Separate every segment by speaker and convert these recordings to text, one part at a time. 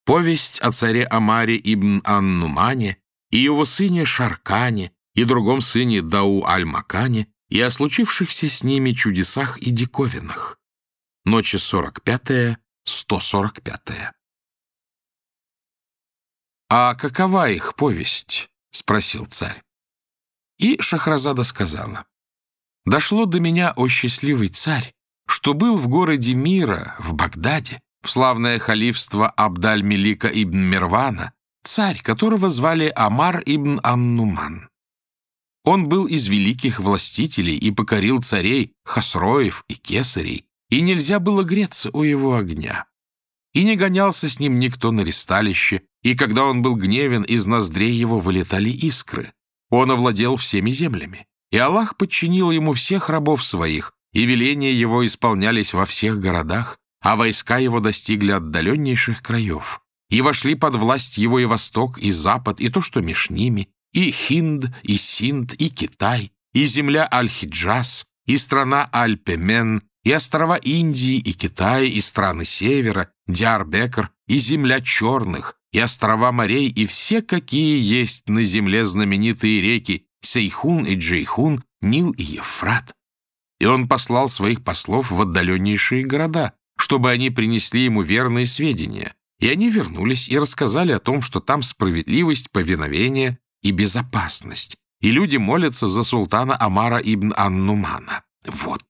Speaker 1: Повесть о царе Омаре ибн ан-Нумане и его сыне Шаркане и другом сыне Дау-аль-Макане и о случившихся с ними чудесах и диковинах. Ночи 45-145. «А какова их повесть?» — спросил царь. И Шахразада сказала: «Дошло до меня, о счастливый царь, что был в городе мира, в Багдаде, в славное халифство Абдаль-Мелика ибн Мирвана, царь, которого звали Омар ибн ан-Нуман. Он был из великих властителей и покорил царей Хосроев и Кесарей, и нельзя было греться у его огня. И не гонялся с ним никто на ристалище, и когда он был гневен, из ноздрей его вылетали искры. Он овладел всеми землями, и Аллах подчинил ему всех рабов своих, и веления его исполнялись во всех городах, а войска его достигли отдаленнейших краев, и вошли под власть его и Восток, и Запад, и то, что меж ними, и Хинд, и Синд, и Китай, и земля Аль-Хиджаз, и страна Аль-Пемен, и острова Индии, и Китая, и страны Севера, Диар-Бекр, и земля Черных, и острова морей, и все, какие есть на земле знаменитые реки Сейхун и Джейхун, Нил и Евфрат. И он послал своих послов в отдаленнейшие города, чтобы они принесли ему верные сведения, и они вернулись и рассказали о том, что там справедливость, повиновение и безопасность, и люди молятся за султана Омара ибн ан-Нумана. Вот.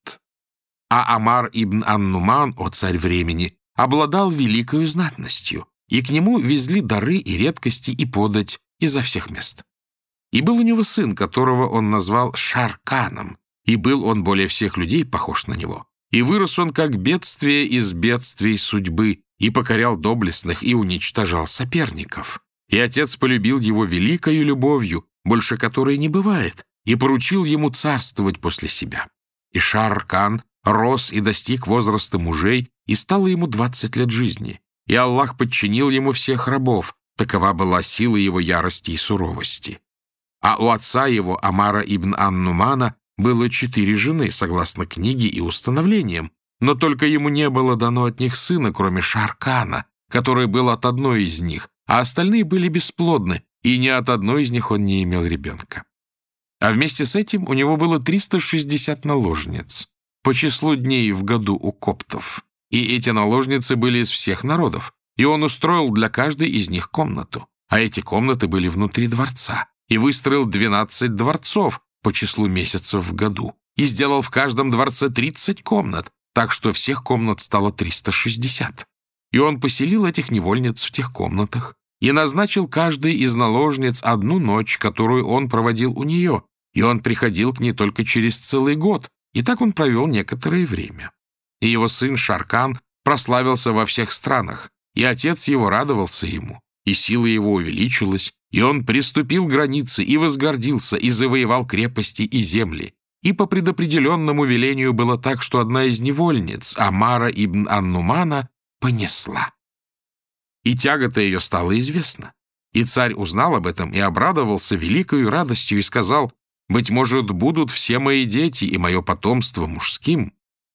Speaker 1: А Омар ибн ан-Нуман, о царь времени, обладал великою знатностью, и к нему везли дары и редкости и подать изо всех мест. И был у него сын, которого он назвал Шарканом, и был он более всех людей похож на него. И вырос он как бедствие из бедствий судьбы, и покорял доблестных, и уничтожал соперников. И отец полюбил его великою любовью, больше которой не бывает, и поручил ему царствовать после себя. И Шар-Кан рос и достиг возраста мужей, и стало ему 20 лет жизни. И Аллах подчинил ему всех рабов, такова была сила его ярости и суровости. А у отца его, Омара ибн ан-Нумана, было 4 жены, согласно книге и установлениям, но только ему не было дано от них сына, кроме Шаркана, который был от одной из них, а остальные были бесплодны, и ни от одной из них он не имел ребенка. А вместе с этим у него было 360 наложниц, по числу дней в году у коптов, и эти наложницы были из всех народов, и он устроил для каждой из них комнату, а эти комнаты были внутри дворца, и выстроил 12 дворцов по числу месяцев в году, и сделал в каждом дворце 30 комнат, так что всех комнат стало 360. И он поселил этих невольниц в тех комнатах и назначил каждой из наложниц одну ночь, которую он проводил у нее, и он приходил к ней только через целый год, и так он провел некоторое время. И его сын Шаркан прославился во всех странах, и отец его радовался ему, и сила его увеличилась, и он приступил границы, и возгордился, и завоевал крепости и земли. И по предопределенному велению было так, что одна из невольниц, Омара ибн ан-Нумана, понесла. И тягота ее стала известна. И царь узнал об этом и обрадовался великою радостью и сказал: «Быть может, будут все мои дети и мое потомство мужским».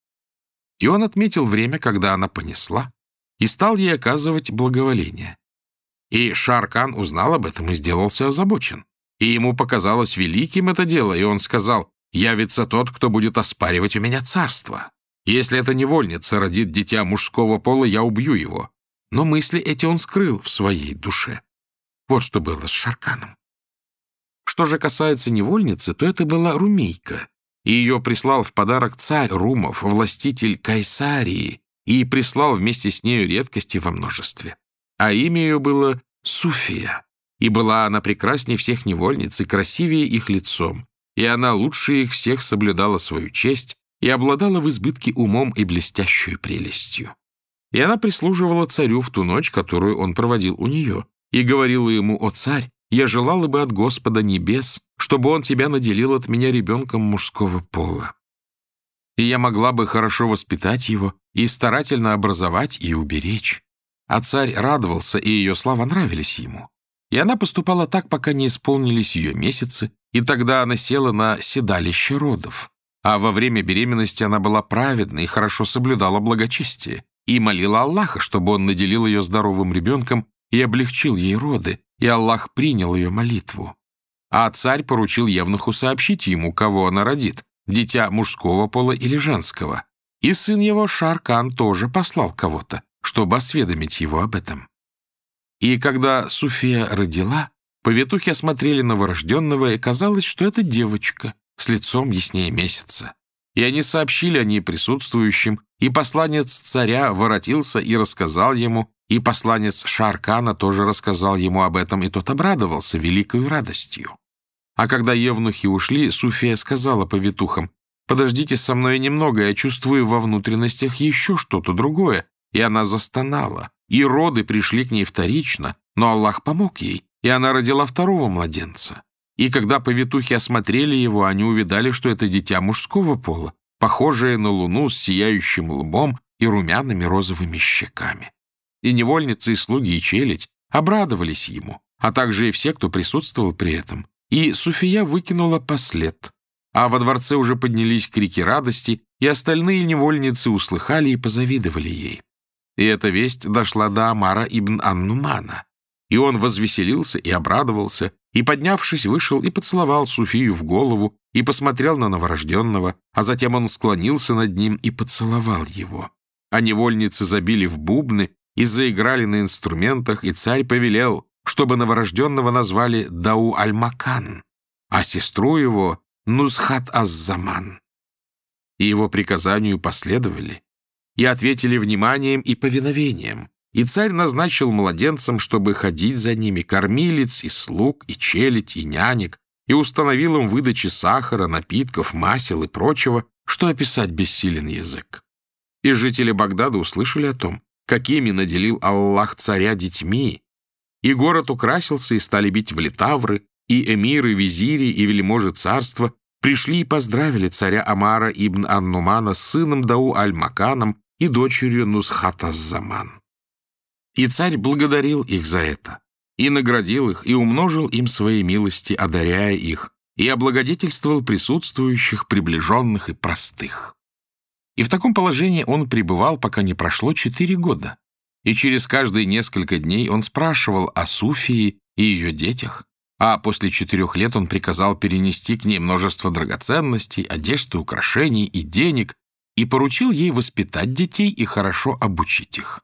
Speaker 1: И он отметил время, когда она понесла, и стал ей оказывать благоволение. И Шаркан узнал об этом и сделался озабочен. И ему показалось великим это дело, и он сказал: «Явится тот, кто будет оспаривать у меня царство. Если эта невольница родит дитя мужского пола, я убью его». Но мысли эти он скрыл в своей душе. Вот что было с Шарканом. Что же касается невольницы, то это была Румейка, и ее прислал в подарок царь Румов, властитель Кайсарии, и прислал вместе с нею редкости во множестве. А имя ее было Суфия, и была она прекрасней всех невольниц и красивее их лицом, и она лучше их всех соблюдала свою честь и обладала в избытке умом и блестящую прелестью. И она прислуживала царю в ту ночь, которую он проводил у нее, и говорила ему: «О царь, я желала бы от Господа небес, чтобы он тебя наделил от меня ребенком мужского пола. И я могла бы хорошо воспитать его и старательно образовать и уберечь». А царь радовался, и ее слова нравились ему. И она поступала так, пока не исполнились ее месяцы, и тогда она села на седалище родов. А во время беременности она была праведна и хорошо соблюдала благочестие, и молила Аллаха, чтобы он наделил ее здоровым ребенком и облегчил ей роды, и Аллах принял ее молитву. А царь поручил евнуху сообщить ему, кого она родит, дитя мужского пола или женского. И сын его Шааркан тоже послал кого-то, чтобы осведомить его об этом. И когда Суфия родила, повитухи осмотрели новорожденного, и казалось, что это девочка с лицом яснее месяца. И они сообщили о ней присутствующим, и посланец царя воротился и рассказал ему, и посланец Шааркана тоже рассказал ему об этом, и тот обрадовался великою радостью. А когда евнухи ушли, Суфия сказала повитухам: «Подождите со мной немного, я чувствую во внутренностях еще что-то другое». И она застонала, и роды пришли к ней вторично, но Аллах помог ей, и она родила второго младенца. И когда повитухи осмотрели его, они увидали, что это дитя мужского пола, похожее на луну с сияющим лбом и румяными розовыми щеками. И невольницы, и слуги, и челядь обрадовались ему, а также и все, кто присутствовал при этом. И Суфия выкинула послед, а во дворце уже поднялись крики радости, и остальные невольницы услыхали и позавидовали ей. И эта весть дошла до Амара ибн ан-Нумана, и он возвеселился и обрадовался, и, поднявшись, вышел и поцеловал Суфию в голову, и посмотрел на новорожденного, а затем он склонился над ним и поцеловал его. А невольницы забили в бубны и заиграли на инструментах, и царь повелел, чтобы новорожденного назвали Дау-аль-Макан, а сестру его — Нузхат-аз-Заман. И его приказанию последовали, и ответили вниманием и повиновением. И царь назначил младенцам, чтобы ходить за ними, кормилиц и слуг, и челядь, и нянек, и установил им выдачи сахара, напитков, масел и прочего, что описать бессилен язык. И жители Багдада услышали о том, какими наделил Аллах царя детьми, и город украсился, и стали бить в литавры, и эмиры, визири и вельможи царства пришли и поздравили царя Амара ибн ан-Нумана с сыном Дау-аль-Маканом и дочерью Нузхат-аз-Заман. И царь благодарил их за это, и наградил их, и умножил им свои милости, одаряя их, и облагодетельствовал присутствующих, приближенных и простых. И в таком положении он пребывал, пока не прошло 4 года, и через каждые несколько дней он спрашивал о Суфии и ее детях, а после 4 лет он приказал перенести к ней множество драгоценностей, одежды, украшений и денег, и поручил ей воспитать детей и хорошо обучить их.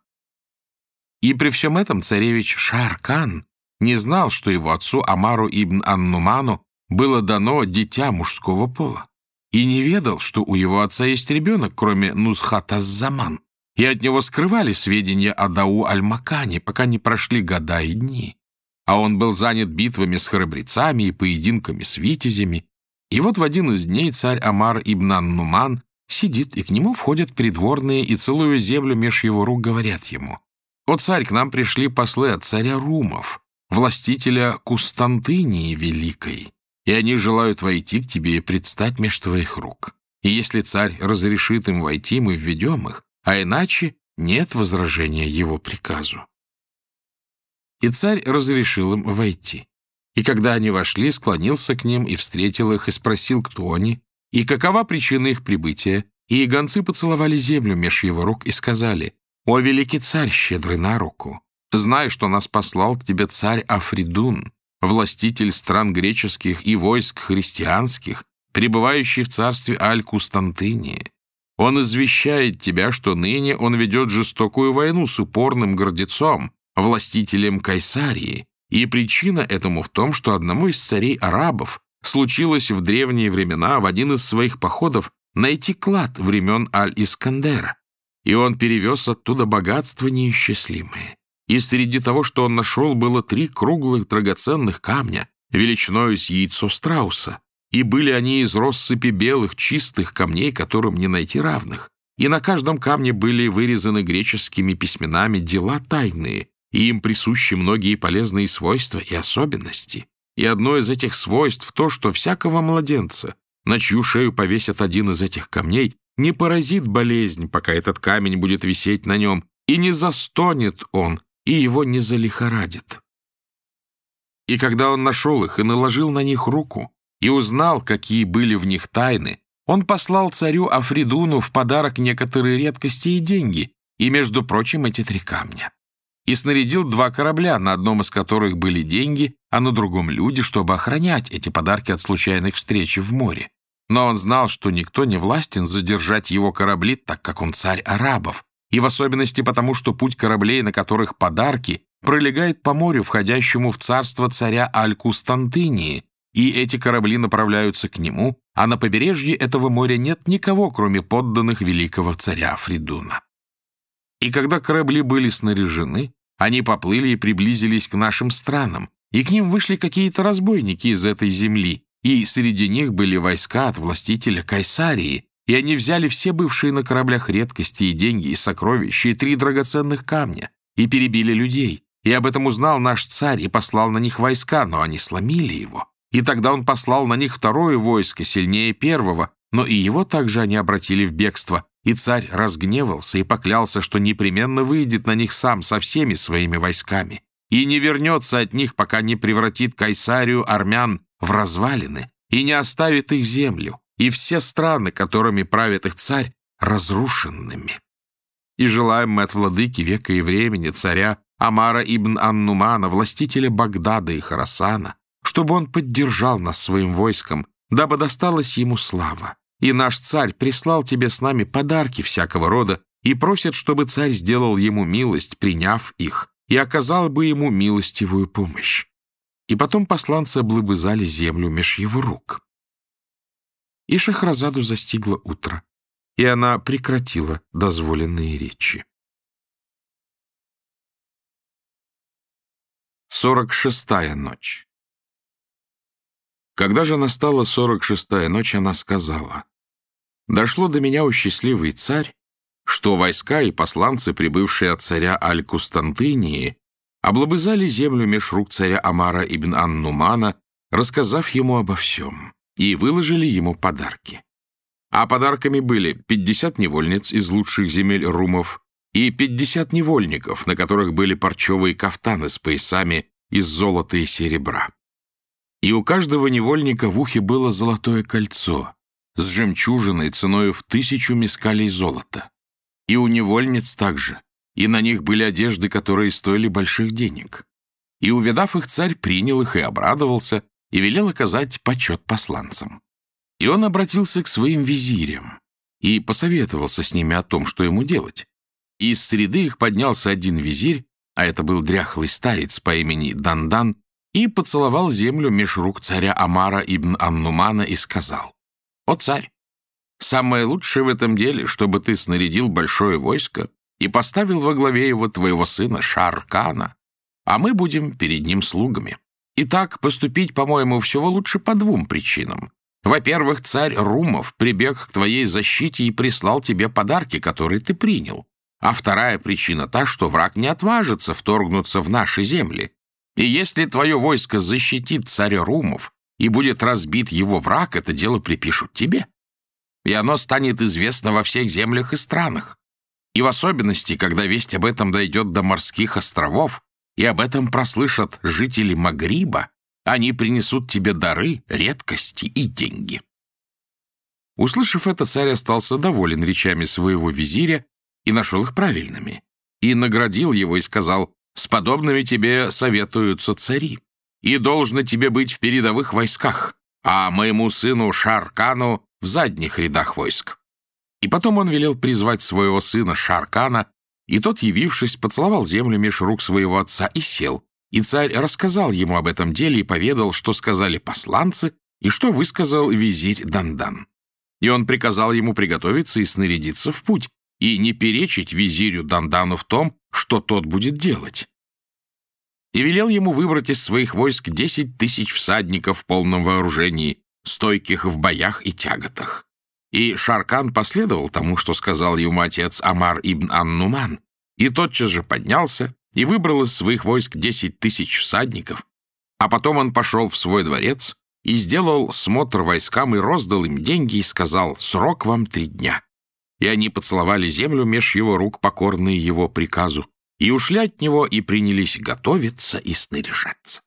Speaker 1: И при всем этом царевич Шааркан не знал, что его отцу Амару ибн ан-Нуману было дано дитя мужского пола, и не ведал, что у его отца есть ребенок, кроме Нузхат-аз-Заман, и от него скрывали сведения о Дау-аль-Макане, пока не прошли года и дни. А он был занят битвами с храбрецами и поединками с витязями. И вот в один из дней царь Амар ибн ан-Нуман сидит, и к нему входят придворные, и, целуя землю меж его рук, говорят ему: «О, царь, к нам пришли послы от царя Румов, властителя Кустантынии Великой, и они желают войти к тебе и предстать меж твоих рук. И если царь разрешит им войти, мы введем их, а иначе нет возражения его приказу». И царь разрешил им войти. И когда они вошли, склонился к ним и встретил их, и спросил, кто они, и какова причина их прибытия, и гонцы поцеловали землю меж его рук и сказали: «О, великий царь, щедрый на руку, знай, что нас послал к тебе царь Афридун, властитель стран греческих и войск христианских, пребывающий в царстве Аль-Кустантынии. Он извещает тебя, что ныне он ведет жестокую войну с упорным гордецом, властителем Кайсарии, и причина этому в том, что одному из царей арабов случилось в древние времена в один из своих походов найти клад времен Аль-Искандера, и он перевез оттуда богатства неисчислимые. И среди того, что он нашел, было 3 круглых драгоценных камня, величиною с яйцо страуса, и были они из россыпи белых чистых камней, которым не найти равных, и на каждом камне были вырезаны греческими письменами дела тайные, и им присущи многие полезные свойства и особенности. И одно из этих свойств то, что всякого младенца, на чью шею повесят один из этих камней, не поразит болезнь, пока этот камень будет висеть на нем, и не застонет он, и его не залихорадит. И когда он нашел их и наложил на них руку, и узнал, какие были в них тайны, он послал царю Афридуну в подарок некоторые редкости и деньги, и, между прочим, эти 3 камня. и снарядил 2 корабля, на одном из которых были деньги, а на другом люди, чтобы охранять эти подарки от случайных встреч в море. Но он знал, что никто не властен задержать его корабли, так как он царь арабов, и в особенности потому, что путь кораблей, на которых подарки, пролегает по морю, входящему в царство царя Аль-Кустантынии, и эти корабли направляются к нему, а на побережье этого моря нет никого, кроме подданных великого царя Фридуна. И когда корабли были снаряжены, они поплыли и приблизились к нашим странам, и к ним вышли какие-то разбойники из этой земли, и среди них были войска от властителя Кайсарии, и они взяли все бывшие на кораблях редкости и деньги, и сокровища, и 3 драгоценных камня, и перебили людей. И об этом узнал наш царь, и послал на них войска, но они сломили его. И тогда он послал на них 2 войско, сильнее 1, но и его также они обратили в бегство. И царь разгневался и поклялся, что непременно выйдет на них сам со всеми своими войсками, и не вернется от них, пока не превратит Кайсарию армян в развалины и не оставит их землю, и все страны, которыми правит их царь, разрушенными. И желаем мы от владыки века и времени, царя Амара ибн Ан-Нумана, властителя Багдада и Хорасана, чтобы он поддержал нас своим войском, дабы досталась ему слава. И наш царь прислал тебе с нами подарки всякого рода и просит, чтобы царь сделал ему милость, приняв их, и оказал бы ему милостивую помощь. И потом посланцы облобызали землю меж его рук. И Шахразаду застигло утро, и она прекратила дозволенные речи. 46-я ночь. Когда же настала 46-я ночь, она сказала: «Дошло до меня, о счастливый царь, что войска и посланцы, прибывшие от царя Аль-Кустантынии, облобызали землю меж рук царя Амара ибн Ан-Нумана, рассказав ему обо всем, и выложили ему подарки. А подарками были 50 невольниц из лучших земель румов и 50 невольников, на которых были парчевые кафтаны с поясами из золота и серебра. И у каждого невольника в ухе было золотое кольцо с жемчужиной ценою в 1000 мискалей золота. И у невольниц также, и на них были одежды, которые стоили больших денег. И, увидав их, царь принял их и обрадовался, и велел оказать почет посланцам. И он обратился к своим визирям и посоветовался с ними о том, что ему делать. И из среды их поднялся один визирь, а это был дряхлый старец по имени Дандан, и поцеловал землю меж рук царя Амара ибн Ан-Нумана и сказал: «О царь, самое лучшее в этом деле, чтобы ты снарядил большое войско и поставил во главе его твоего сына Шар-Кана, а мы будем перед ним слугами. И так поступить, по-моему, всего лучше по 2 причинам. Во-первых, царь Румов прибег к твоей защите и прислал тебе подарки, которые ты принял. А вторая причина та, что враг не отважится вторгнуться в наши земли. И если твое войско защитит царя Румов и будет разбит его враг, это дело припишут тебе. И оно станет известно во всех землях и странах. И в особенности, когда весть об этом дойдет до морских островов, и об этом прослышат жители Магриба, они принесут тебе дары, редкости и деньги». Услышав это, царь остался доволен речами своего визиря и нашел их правильными, и наградил его и сказал: «С подобными тебе советуются цари, и должно тебе быть в передовых войсках, а моему сыну Шар-Кану в задних рядах войск». И потом он велел призвать своего сына Шар-Кана, и тот, явившись, поцеловал землю меж рук своего отца и сел. И царь рассказал ему об этом деле и поведал, что сказали посланцы и что высказал визирь Дандан. И он приказал ему приготовиться и снарядиться в путь, и не перечить визирю Дандану в том, что тот будет делать. И велел ему выбрать из своих войск 10 000 всадников в полном вооружении, стойких в боях и тяготах. И Шар-Кан последовал тому, что сказал ему отец Амар ибн Ан-Нуман, и тотчас же поднялся и выбрал из своих войск 10 000 всадников, а потом он пошел в свой дворец и сделал смотр войскам и роздал им деньги и сказал: «Срок вам 3 дня». И они поцеловали землю меж его рук, покорные его приказу, и ушли от него и принялись готовиться и снаряжаться.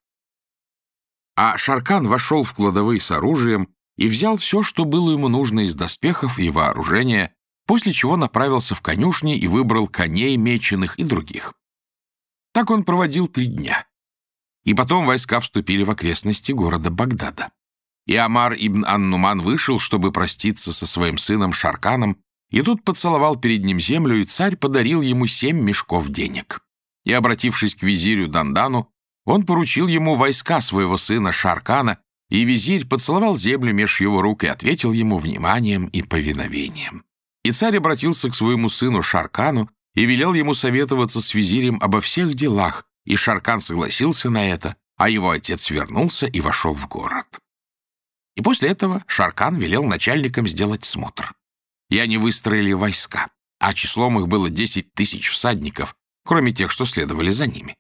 Speaker 1: А Шар-Кан вошел в кладовые с оружием и взял все, что было ему нужно из доспехов и вооружения, после чего направился в конюшни и выбрал коней меченых и других. Так он проводил 3 дня. И потом войска вступили в окрестности города Багдада. И Амар ибн ан-Нуман вышел, чтобы проститься со своим сыном Шарканом, и тут поцеловал перед ним землю, и царь подарил ему 7 мешков денег. И, обратившись к визирю Дандану, он поручил ему войска своего сына Шаркана, и визирь поцеловал землю меж его рук и ответил ему вниманием и повиновением. И царь обратился к своему сыну Шаркану и велел ему советоваться с визирем обо всех делах, и Шаркан согласился на это, а его отец вернулся и вошел в город. И после этого Шаркан велел начальникам сделать смотр. И они выстроили войска, а числом их было 10 000 всадников, кроме тех, что следовали за ними.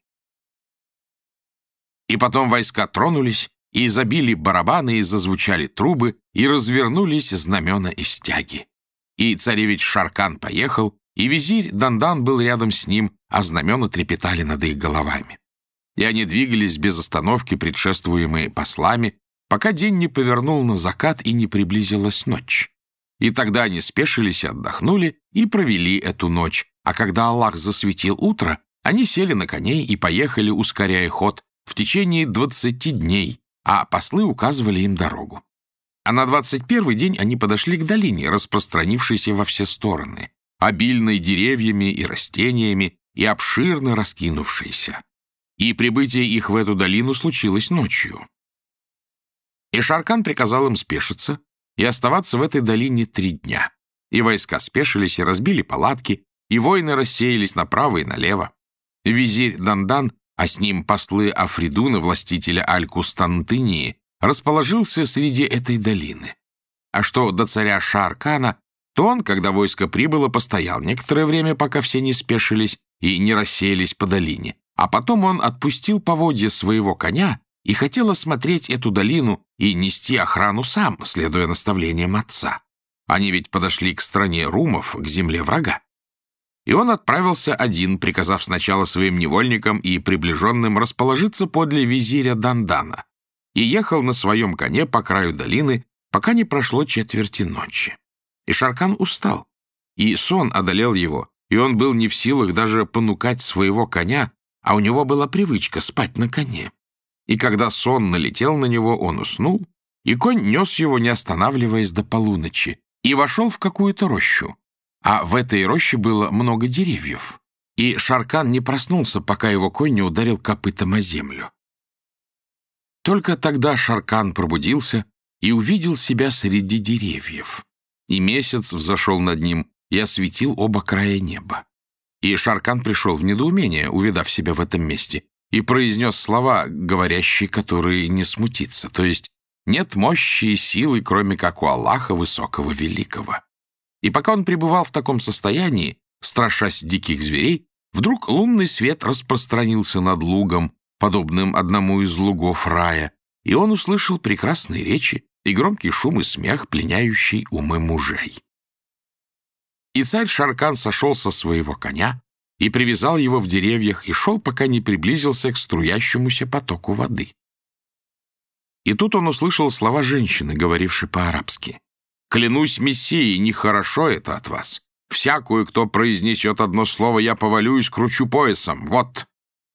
Speaker 1: И потом войска тронулись, и забили барабаны, и зазвучали трубы, и развернулись знамена и стяги. И царевич Шаркан поехал, и визирь Дандан был рядом с ним, а знамена трепетали над их головами. И они двигались без остановки, предшествуемые послами, пока день не повернул на закат и не приблизилась ночь. И тогда они спешились и отдохнули, и провели эту ночь, а когда Аллах засветил утро, они сели на коней и поехали, ускоряя ход, в течение 20 дней, а послы указывали им дорогу. А на 21-й день они подошли к долине, распространившейся во все стороны, обильной деревьями и растениями и обширно раскинувшейся. И прибытие их в эту долину случилось ночью. И Шаркан приказал им спешиться и оставаться в этой долине 3 дня. И войска спешились и разбили палатки, и воины рассеялись направо и налево. Визирь Дандан, а с ним послы Афридуна, властителя Аль-Кустантынии, расположился среди этой долины. А что до царя Шаркана, то он, когда войско прибыло, постоял некоторое время, пока все не спешились и не рассеялись по долине, а потом он отпустил поводья своего коня и хотел осмотреть эту долину и нести охрану сам, следуя наставлениям отца. Они ведь подошли к стране румов, к земле врага. И он отправился один, приказав сначала своим невольникам и приближенным расположиться подле визиря Дандана, и ехал на своем коне по краю долины, пока не прошло 1/4 ночи. И Шаркан устал, и сон одолел его, и он был не в силах даже понукать своего коня, а у него была привычка спать на коне. И когда сон налетел на него, он уснул, и конь нес его, не останавливаясь, до полуночи, и вошел в какую-то рощу. А в этой роще было много деревьев, и Шаркан не проснулся, пока его конь не ударил копытом о землю. Только тогда Шаркан пробудился и увидел себя среди деревьев, и месяц взошел над ним и осветил оба края неба. И Шаркан пришел в недоумение, увидав себя в этом месте, и произнес слова, говорящие, которые не смутиться, то есть «нет мощи и силы, кроме как у Аллаха Высокого Великого». И пока он пребывал в таком состоянии, страшась диких зверей, вдруг лунный свет распространился над лугом, подобным одному из лугов рая, и он услышал прекрасные речи и громкий шум и смех, пленяющий умы мужей. И царь Шаркан сошел со своего коня и привязал его в деревьях и шел, пока не приблизился к струящемуся потоку воды. И тут он услышал слова женщины, говорившей по-арабски. «Клянусь Мессией, нехорошо это от вас. Всякую, кто произнесет одно слово, я повалю и скручу поясом. Вот!»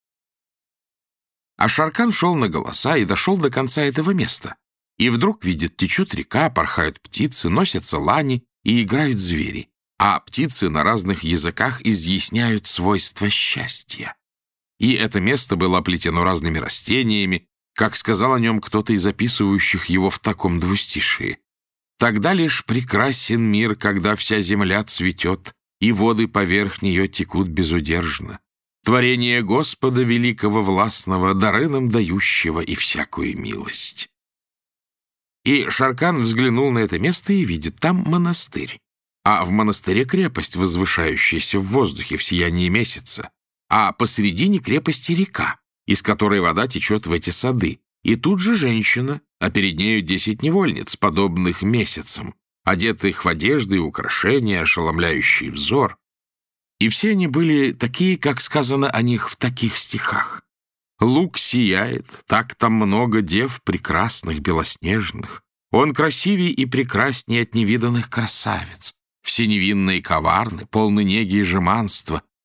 Speaker 1: А Шаркан шел на голоса и дошел до конца этого места. И вдруг видит, течет река, порхают птицы, носятся лани и играют звери. А птицы на разных языках изъясняют свойства счастья. И это место было оплетено разными растениями, как сказал о нем кто-то из записывающих его в таком двустишии. «Тогда лишь прекрасен мир, когда вся земля цветет, и воды поверх нее текут безудержно. Творение Господа Великого Властного, дары нам дающего и всякую милость». И Шаркан взглянул на это место и видит, там монастырь. А в монастыре крепость, возвышающаяся в воздухе в сиянии месяца, а посредине крепости река, из которой вода течет в эти сады, и тут же женщина, а перед нею 10 невольниц, подобных месяцам, одетых в одежды и украшения, ошеломляющий взор. И все они были такие, как сказано о них в таких стихах. «Луг сияет, так там много дев прекрасных, белоснежных. Он красивей и прекрасней от невиданных красавиц. Все невинные и коварны, полны неги и жеманства,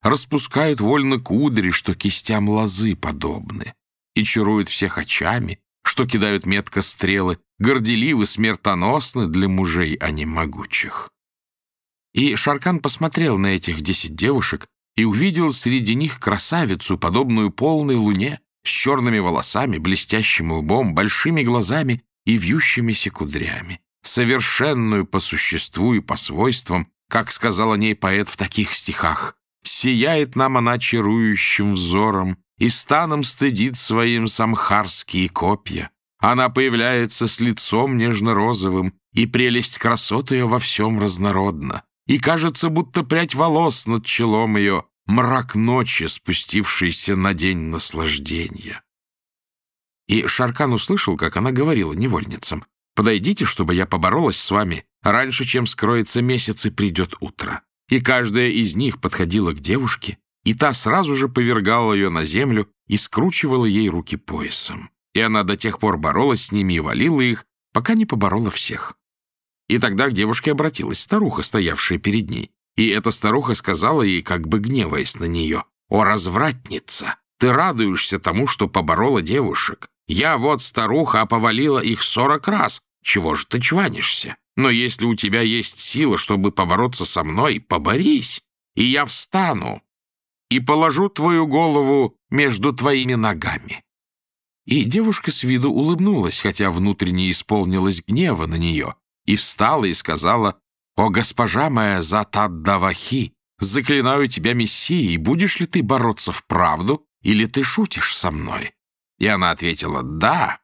Speaker 1: распускают вольно кудри, что кистям лозы подобны, и чаруют всех очами, что кидают метко стрелы, горделивы, смертоносны для мужей, а не могучих. И Шаркан посмотрел на этих 10 девушек и увидел среди них красавицу, подобную полной луне, с черными волосами, блестящим лбом, большими глазами и вьющимися кудрями, совершенную по существу и по свойствам, как сказал о ней поэт в таких стихах: «Сияет нам она чарующим взором, и станом стыдит своим самхарские копья. Она появляется с лицом нежно-розовым, и прелесть красот ее во всем разнородна. И кажется, будто прядь волос над челом ее, мрак ночи, спустившийся на день наслаждения». И Шаркан услышал, как она говорила невольницам: «Подойдите, чтобы я поборолась с вами раньше, чем скроется месяц и придет утро». И каждая из них подходила к девушке, и та сразу же повергала ее на землю и скручивала ей руки поясом. И она до тех пор боролась с ними и валила их, пока не поборола всех. И тогда к девушке обратилась старуха, стоявшая перед ней. И эта старуха сказала ей, как бы гневаясь на нее: «О, развратница! Ты радуешься тому, что поборола девушек. Я вот старуха, а повалила их 40 раз. Чего же ты чванишься? Но если у тебя есть сила, чтобы побороться со мной, поборись, и я встану и положу твою голову между твоими ногами». И девушка с виду улыбнулась, хотя внутренне исполнилась гнева на нее, и встала и сказала: «О, госпожа моя Зат-ад-Давахи, заклинаю тебя Мессией, будешь ли ты бороться вправду, или ты шутишь со мной?» И она ответила: «Да».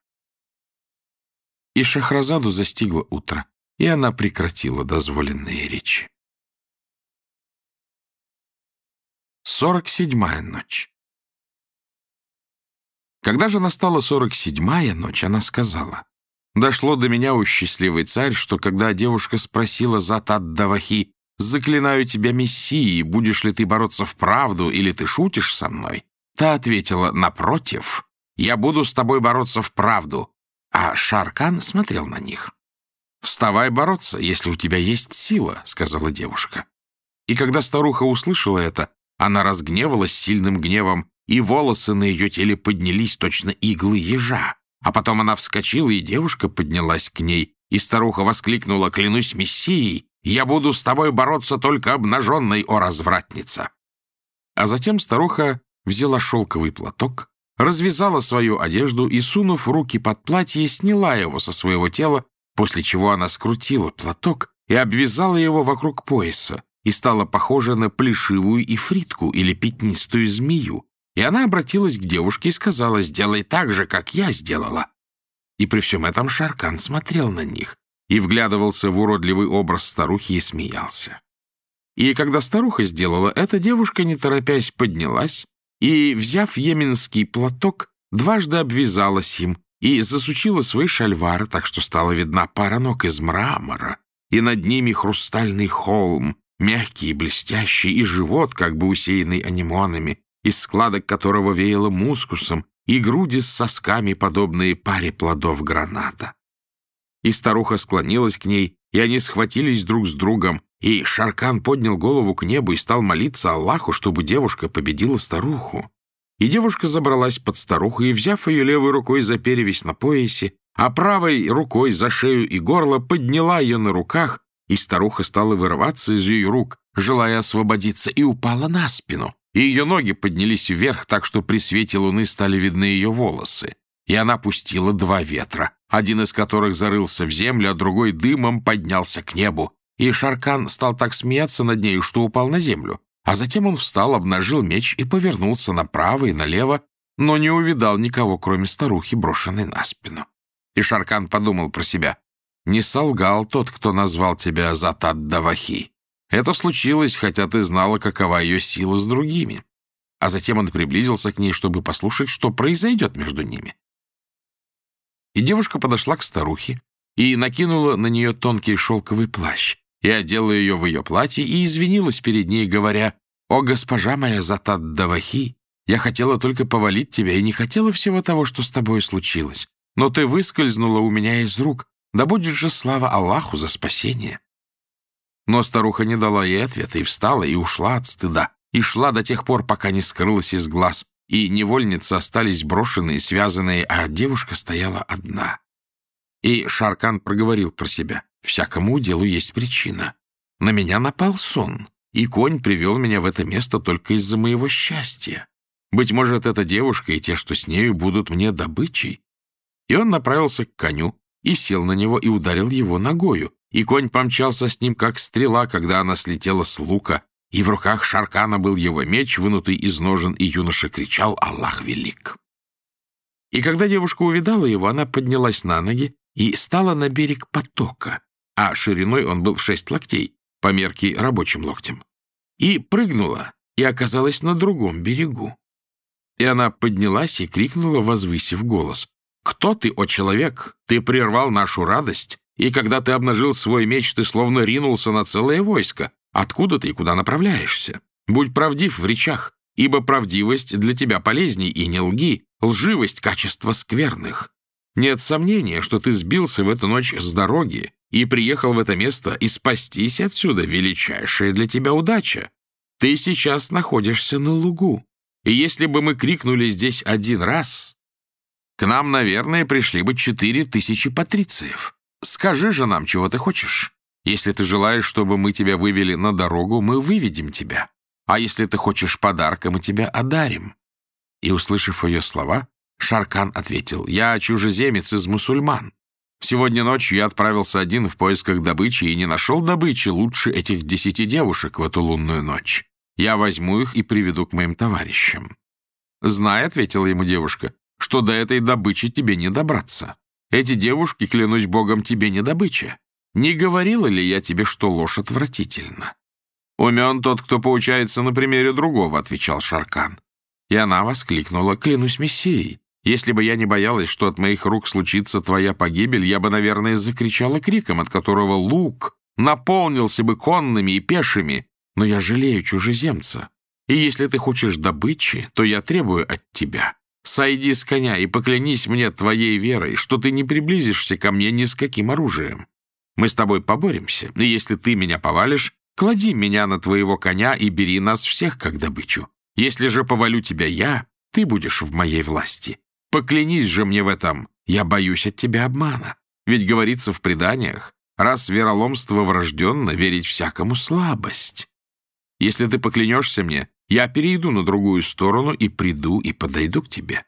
Speaker 1: И Шахразаду застигло утро, и она прекратила дозволенные речи. 47-я ночь. Когда же настала 47-я ночь, она сказала: «Дошло до меня, о счастливый царь, что когда девушка спросила Зат-ад-Давахи: заклинаю тебя Мессией, будешь ли ты бороться вправду, или ты шутишь со мной?» Та ответила: «Напротив, я буду с тобой бороться вправду». А Шаркан смотрел на них. «Вставай бороться, если у тебя есть сила», — сказала девушка. И когда старуха услышала это, она разгневалась сильным гневом, и волосы на ее теле поднялись точно иглы ежа. А потом она вскочила, и девушка поднялась к ней, и старуха воскликнула: «Клянусь Мессией, я буду с тобой бороться только обнаженной, о развратница!» А затем старуха взяла шелковый платок, развязала свою одежду и, сунув руки под платье, сняла его со своего тела, после чего она скрутила платок и обвязала его вокруг пояса, и стала похожа на плешивую ифритку или пятнистую змею. И она обратилась к девушке и сказала: «Сделай так же, как я сделала». И при всем этом Шаркан смотрел на них и вглядывался в уродливый образ старухи и смеялся. И когда старуха сделала это, девушка, не торопясь, поднялась и, взяв йеменский платок, дважды обвязалась им и засучила свои шальвары, так что стала видна пара ног из мрамора, и над ними хрустальный холм, мягкий и блестящий, и живот, как бы усеянный анимонами, из складок которого веяло мускусом, и груди с сосками, подобные паре плодов граната. И старуха склонилась к ней, и они схватились друг с другом, и Шаркан поднял голову к небу и стал молиться Аллаху, чтобы девушка победила старуху. И девушка забралась под старуху, и, взяв ее левой рукой за перевязь на поясе, а правой рукой за шею и горло, подняла ее на руках, и старуха стала вырываться из ее рук, желая освободиться, и упала на спину. И ее ноги поднялись вверх, так что при свете луны стали видны ее волосы. И она пустила 2 ветра, один из которых зарылся в землю, а другой дымом поднялся к небу. И Шаркан стал так смеяться над нею, что упал на землю. А затем он встал, обнажил меч и повернулся направо и налево, но не увидал никого, кроме старухи, брошенной на спину. И Шаркан подумал про себя: «Не солгал тот, кто назвал тебя Зат-ад-Давахи. Это случилось, хотя ты знала, какова ее сила с другими». А затем он приблизился к ней, чтобы послушать, что произойдет между ними. И девушка подошла к старухе и накинула на нее тонкий шелковый плащ, и одела ее в ее платье, и извинилась перед ней, говоря: «О, госпожа моя Зат-ад-Давахи, я хотела только повалить тебя и не хотела всего того, что с тобой случилось. Но ты выскользнула у меня из рук, да будет же слава Аллаху за спасение». Но старуха не дала ей ответа и встала и ушла от стыда, и шла до тех пор, пока не скрылась из глаз, и невольницы остались брошенные, связанные, а девушка стояла одна. И Шаркан проговорил про себя: «Всякому делу есть причина. На меня напал сон, и конь привел меня в это место только из-за моего счастья. Быть может, эта девушка и те, что с нею, будут мне добычей». И он направился к коню, и сел на него, и ударил его ногою. И конь помчался с ним, как стрела, когда она слетела с лука, и в руках Шаркана был его меч, вынутый из ножен, и юноша кричал: «Аллах велик!». И когда девушка увидала его, она поднялась на ноги и стала на берег потока, а шириной он был в 6 локтей, по мерке рабочим локтем, и прыгнула, и оказалась на другом берегу. И она поднялась и крикнула, возвысив голос: «Кто ты, о человек? Ты прервал нашу радость, и когда ты обнажил свой меч, ты словно ринулся на целое войско. Откуда ты и куда направляешься? Будь правдив в речах, ибо правдивость для тебя полезней, и не лги, лживость — качество скверных. Нет сомнения, что ты сбился в эту ночь с дороги и приехал в это место, и спастись отсюда — величайшая для тебя удача. Ты сейчас находишься на лугу, и если бы мы крикнули здесь один раз, к нам, наверное, пришли бы 4000 патрициев. Скажи же нам, чего ты хочешь. Если ты желаешь, чтобы мы тебя вывели на дорогу, мы выведем тебя. А если ты хочешь подарка, мы тебя одарим». И, услышав ее слова, Шаркан ответил: «Я чужеземец из мусульман. Сегодня ночью я отправился один в поисках добычи и не нашел добычи лучше этих 10 девушек в эту лунную ночь. Я возьму их и приведу к моим товарищам». «Знай», — ответила ему девушка, — «что до этой добычи тебе не добраться. Эти девушки, клянусь Богом, тебе не добыча. Не говорила ли я тебе, что ложь отвратительна?» «Умен тот, кто поучается на примере другого», — отвечал Шаркан. И она воскликнула: «Клянусь Мессией, если бы я не боялась, что от моих рук случится твоя погибель, я бы, наверное, закричала криком, от которого луг наполнился бы конными и пешими. Но я жалею чужеземца. И если ты хочешь добычи, то я требую от тебя: сойди с коня и поклянись мне твоей верой, что ты не приблизишься ко мне ни с каким оружием. Мы с тобой поборемся, и если ты меня повалишь, клади меня на твоего коня и бери нас всех как добычу. Если же повалю тебя я, ты будешь в моей власти. Поклянись же мне в этом, я боюсь от тебя обмана. Ведь говорится в преданиях: раз вероломство врожденно, верить всякому слабость. Если ты поклянешься мне, я перейду на другую сторону и приду и подойду к тебе».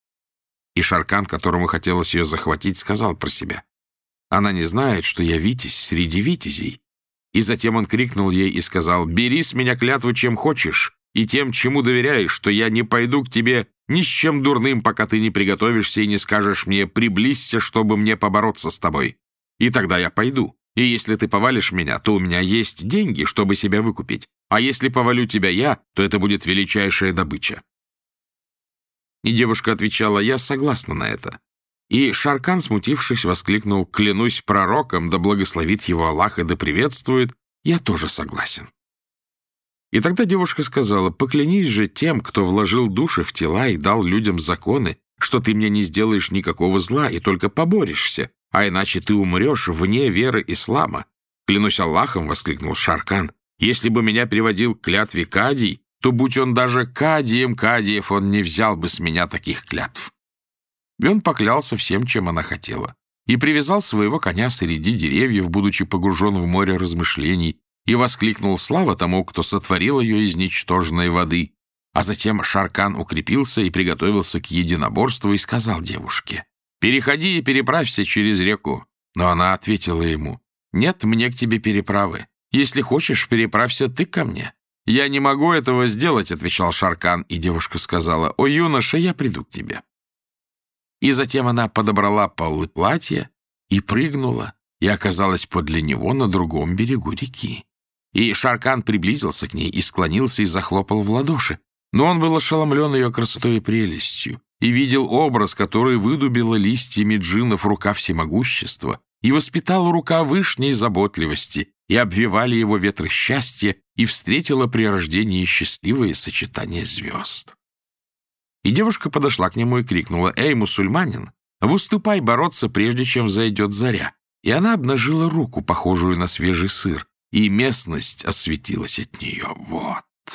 Speaker 1: И Шаркан, которому хотелось ее захватить, сказал про себя: «Она не знает, что я витязь среди витязей». И затем он крикнул ей и сказал: «Бери с меня клятву чем хочешь и тем, чему доверяешь, что я не пойду к тебе ни с чем дурным, пока ты не приготовишься и не скажешь мне: приблизься, чтобы мне побороться с тобой. И тогда я пойду. И если ты повалишь меня, то у меня есть деньги, чтобы себя выкупить. А если повалю тебя я, то это будет величайшая добыча». И девушка отвечала: «Я согласна на это». И Шаркан, смутившись, воскликнул: «Клянусь пророком, да благословит его Аллах и да приветствует, я тоже согласен». И тогда девушка сказала: «Поклянись же тем, кто вложил души в тела и дал людям законы, что ты мне не сделаешь никакого зла и только поборешься, а иначе ты умрешь вне веры ислама». «Клянусь Аллахом», — воскликнул Шаркан, «если бы меня приводил к клятве кадий, то, будь он даже кадием кадиев, он не взял бы с меня таких клятв». И он поклялся всем, чем она хотела, и привязал своего коня среди деревьев, будучи погружен в море размышлений, и воскликнул: «Слава тому, кто сотворил ее из ничтожной воды». А затем Шаркан укрепился и приготовился к единоборству и сказал девушке: «Переходи и переправься через реку». Но она ответила ему: «Нет мне к тебе переправы. Если хочешь, переправься ты ко мне». «Я не могу этого сделать», — отвечал Шаркан, и девушка сказала: «О, юноша, я приду к тебе». И затем она подобрала полы платья и прыгнула, и оказалась подле него на другом берегу реки. И Шаркан приблизился к ней и склонился и захлопал в ладоши. Но он был ошеломлен ее красотой и прелестью, и видел образ, который выдубила листьями джиннов рука всемогущества, и воспитала рука вышней заботливости, и обвивали его ветры счастья, и встретила при рождении счастливое сочетание звезд. И девушка подошла к нему и крикнула: «Эй, мусульманин, выступай бороться, прежде чем взойдет заря». И она обнажила руку, похожую на свежий сыр, и местность осветилась от нее. Вот.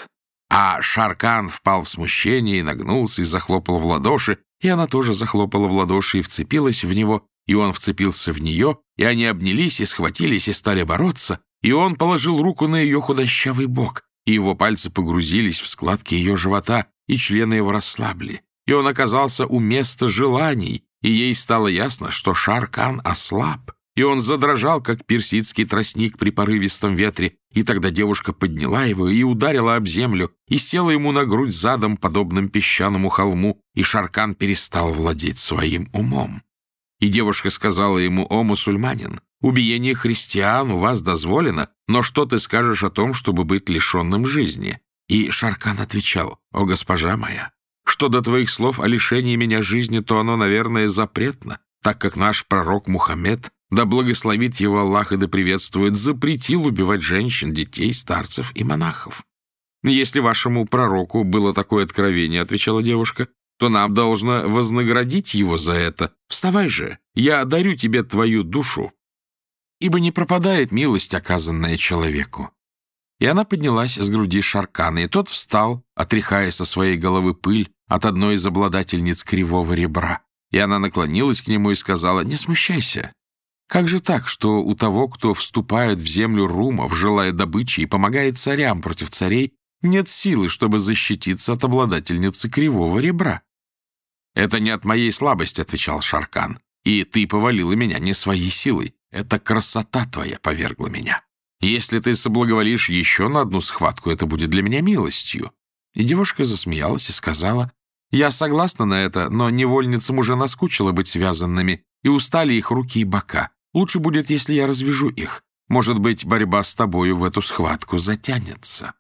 Speaker 1: А Шаркан впал в смущение и нагнулся и захлопал в ладоши, и она тоже захлопала в ладоши и вцепилась в него, и он вцепился в нее, и они обнялись и схватились и стали бороться, и он положил руку на ее худощавый бок, и его пальцы погрузились в складки ее живота, и члены его расслабли, и он оказался у места желаний, и ей стало ясно, что Шаркан ослаб, и он задрожал, как персидский тростник при порывистом ветре, и тогда девушка подняла его и ударила об землю, и села ему на грудь задом, подобным песчаному холму, и Шаркан перестал владеть своим умом. И девушка сказала ему: «О, мусульманин, убиение христиан у вас дозволено, но что ты скажешь о том, чтобы быть лишенным жизни?» И Шаркан отвечал: «О, госпожа моя, что до твоих слов о лишении меня жизни, то оно, наверное, запретно, так как наш пророк Мухаммед, да благословит его Аллах и да приветствует, запретил убивать женщин, детей, старцев и монахов». «Если вашему пророку было такое откровение, — отвечала девушка, — то нам должно вознаградить его за это. Вставай же, я дарю тебе твою душу, ибо не пропадает милость, оказанная человеку». И она поднялась с груди Шаркана, и тот встал, отряхая со своей головы пыль от одной из обладательниц кривого ребра. И она наклонилась к нему и сказала: «Не смущайся. Как же так, что у того, кто вступает в землю румов, желая добычи и помогает царям против царей, нет силы, чтобы защититься от обладательницы кривого ребра?» «Это не от моей слабости, — отвечал Шаркан, — и ты повалила меня не своей силой. Это красота твоя повергла меня. Если ты соблаговолишь еще на одну схватку, это будет для меня милостью». И девушка засмеялась и сказала: «Я согласна на это, но невольницам уже наскучило быть связанными, и устали их руки и бока. Лучше будет, если я развяжу их. Может быть, борьба с тобою в эту схватку затянется».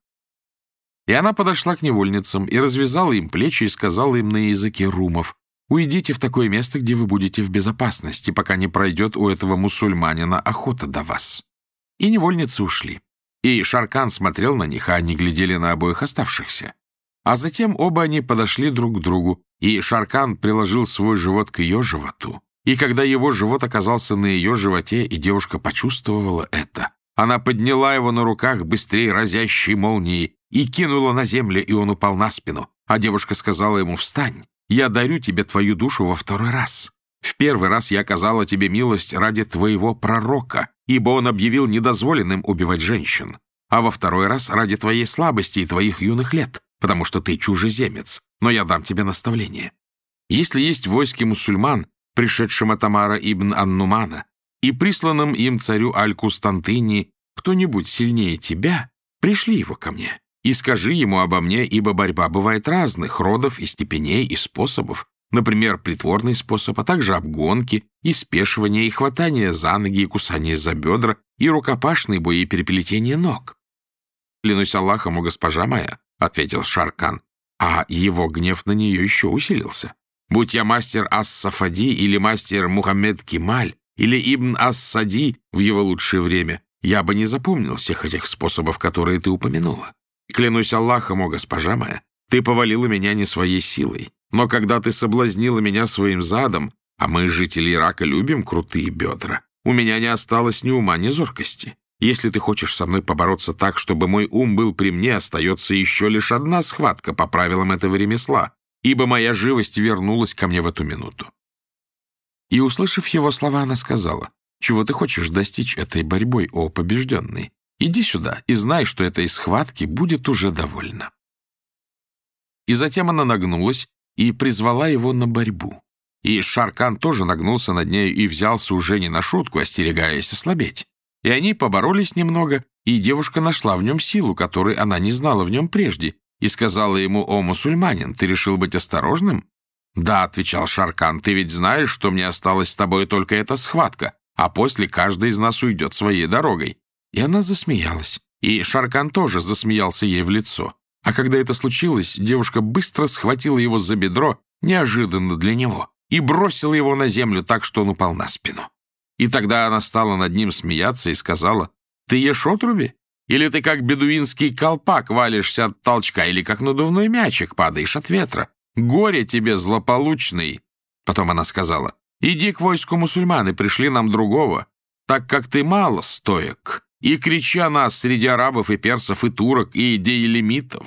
Speaker 1: И она подошла к невольницам и развязала им плечи и сказала им на языке румов: «Уйдите в такое место, где вы будете в безопасности, пока не пройдет у этого мусульманина охота до вас». И невольницы ушли. И Шаркан смотрел на них, а они глядели на обоих оставшихся. А затем оба они подошли друг к другу, и Шаркан приложил свой живот к ее животу. И когда его живот оказался на ее животе, и девушка почувствовала это, она подняла его на руках быстрее разящей молнии и кинула на землю, и он упал на спину. А девушка сказала ему: «Встань, я дарю тебе твою душу во второй раз. В первый раз я оказала тебе милость ради твоего пророка, ибо он объявил недозволенным убивать женщин. А во второй раз ради твоей слабости и твоих юных лет, потому что ты чужеземец, но я дам тебе наставление. Если есть в войске мусульман, пришедшим от Амара ибн Ан-Нумана, и присланным им царю Аль-Кустантини, кто-нибудь сильнее тебя, пришли его ко мне и скажи ему обо мне, ибо борьба бывает разных родов и степеней и способов, например, притворный способ, а также обгонки, и спешивание, и хватание за ноги, и кусание за бедра, и рукопашные бои, и переплетение ног». «Клянусь Аллахом, о госпожа моя, — ответил Шаркан, а его гнев на нее еще усилился. — Будь я мастер Ас-Сафади или мастер Мухаммед Кемаль или Ибн Ас-Сади в его лучшее время, я бы не запомнил всех этих способов, которые ты упомянула. Клянусь Аллахом, о госпожа моя, ты повалила меня не своей силой, но когда ты соблазнила меня своим задом, а мы, жители Ирака, любим крутые бедра, у меня не осталось ни ума, ни зоркости. Если ты хочешь со мной побороться так, чтобы мой ум был при мне, остается еще лишь одна схватка по правилам этого ремесла, ибо моя живость вернулась ко мне в эту минуту». И, услышав его слова, она сказала: «Чего ты хочешь достичь этой борьбой, о побежденный? Иди сюда и знай, что этой схватки будет уже довольно». И затем она нагнулась и призвала его на борьбу. И Шаркан тоже нагнулся над нею и взялся уже не на шутку, остерегаясь ослабеть. И они поборолись немного, и девушка нашла в нем силу, которой она не знала в нем прежде, и сказала ему: «О, мусульманин, ты решил быть осторожным?» «Да, — отвечал Шаркан, — ты ведь знаешь, что мне осталось с тобой только эта схватка, а после каждый из нас уйдет своей дорогой». И она засмеялась, и Шаркан тоже засмеялся ей в лицо. А когда это случилось, девушка быстро схватила его за бедро, неожиданно для него, и бросила его на землю так, что он упал на спину. И тогда она стала над ним смеяться и сказала: «Ты ешь отруби? Или ты как бедуинский колпак валишься от толчка, или как надувной мячик падаешь от ветра? Горе тебе, злополучный!» Потом она сказала: «Иди к войску мусульман и пришли нам другого, так как ты мало стоек, и кричи о нас среди арабов и персов и турок и дейлемитов,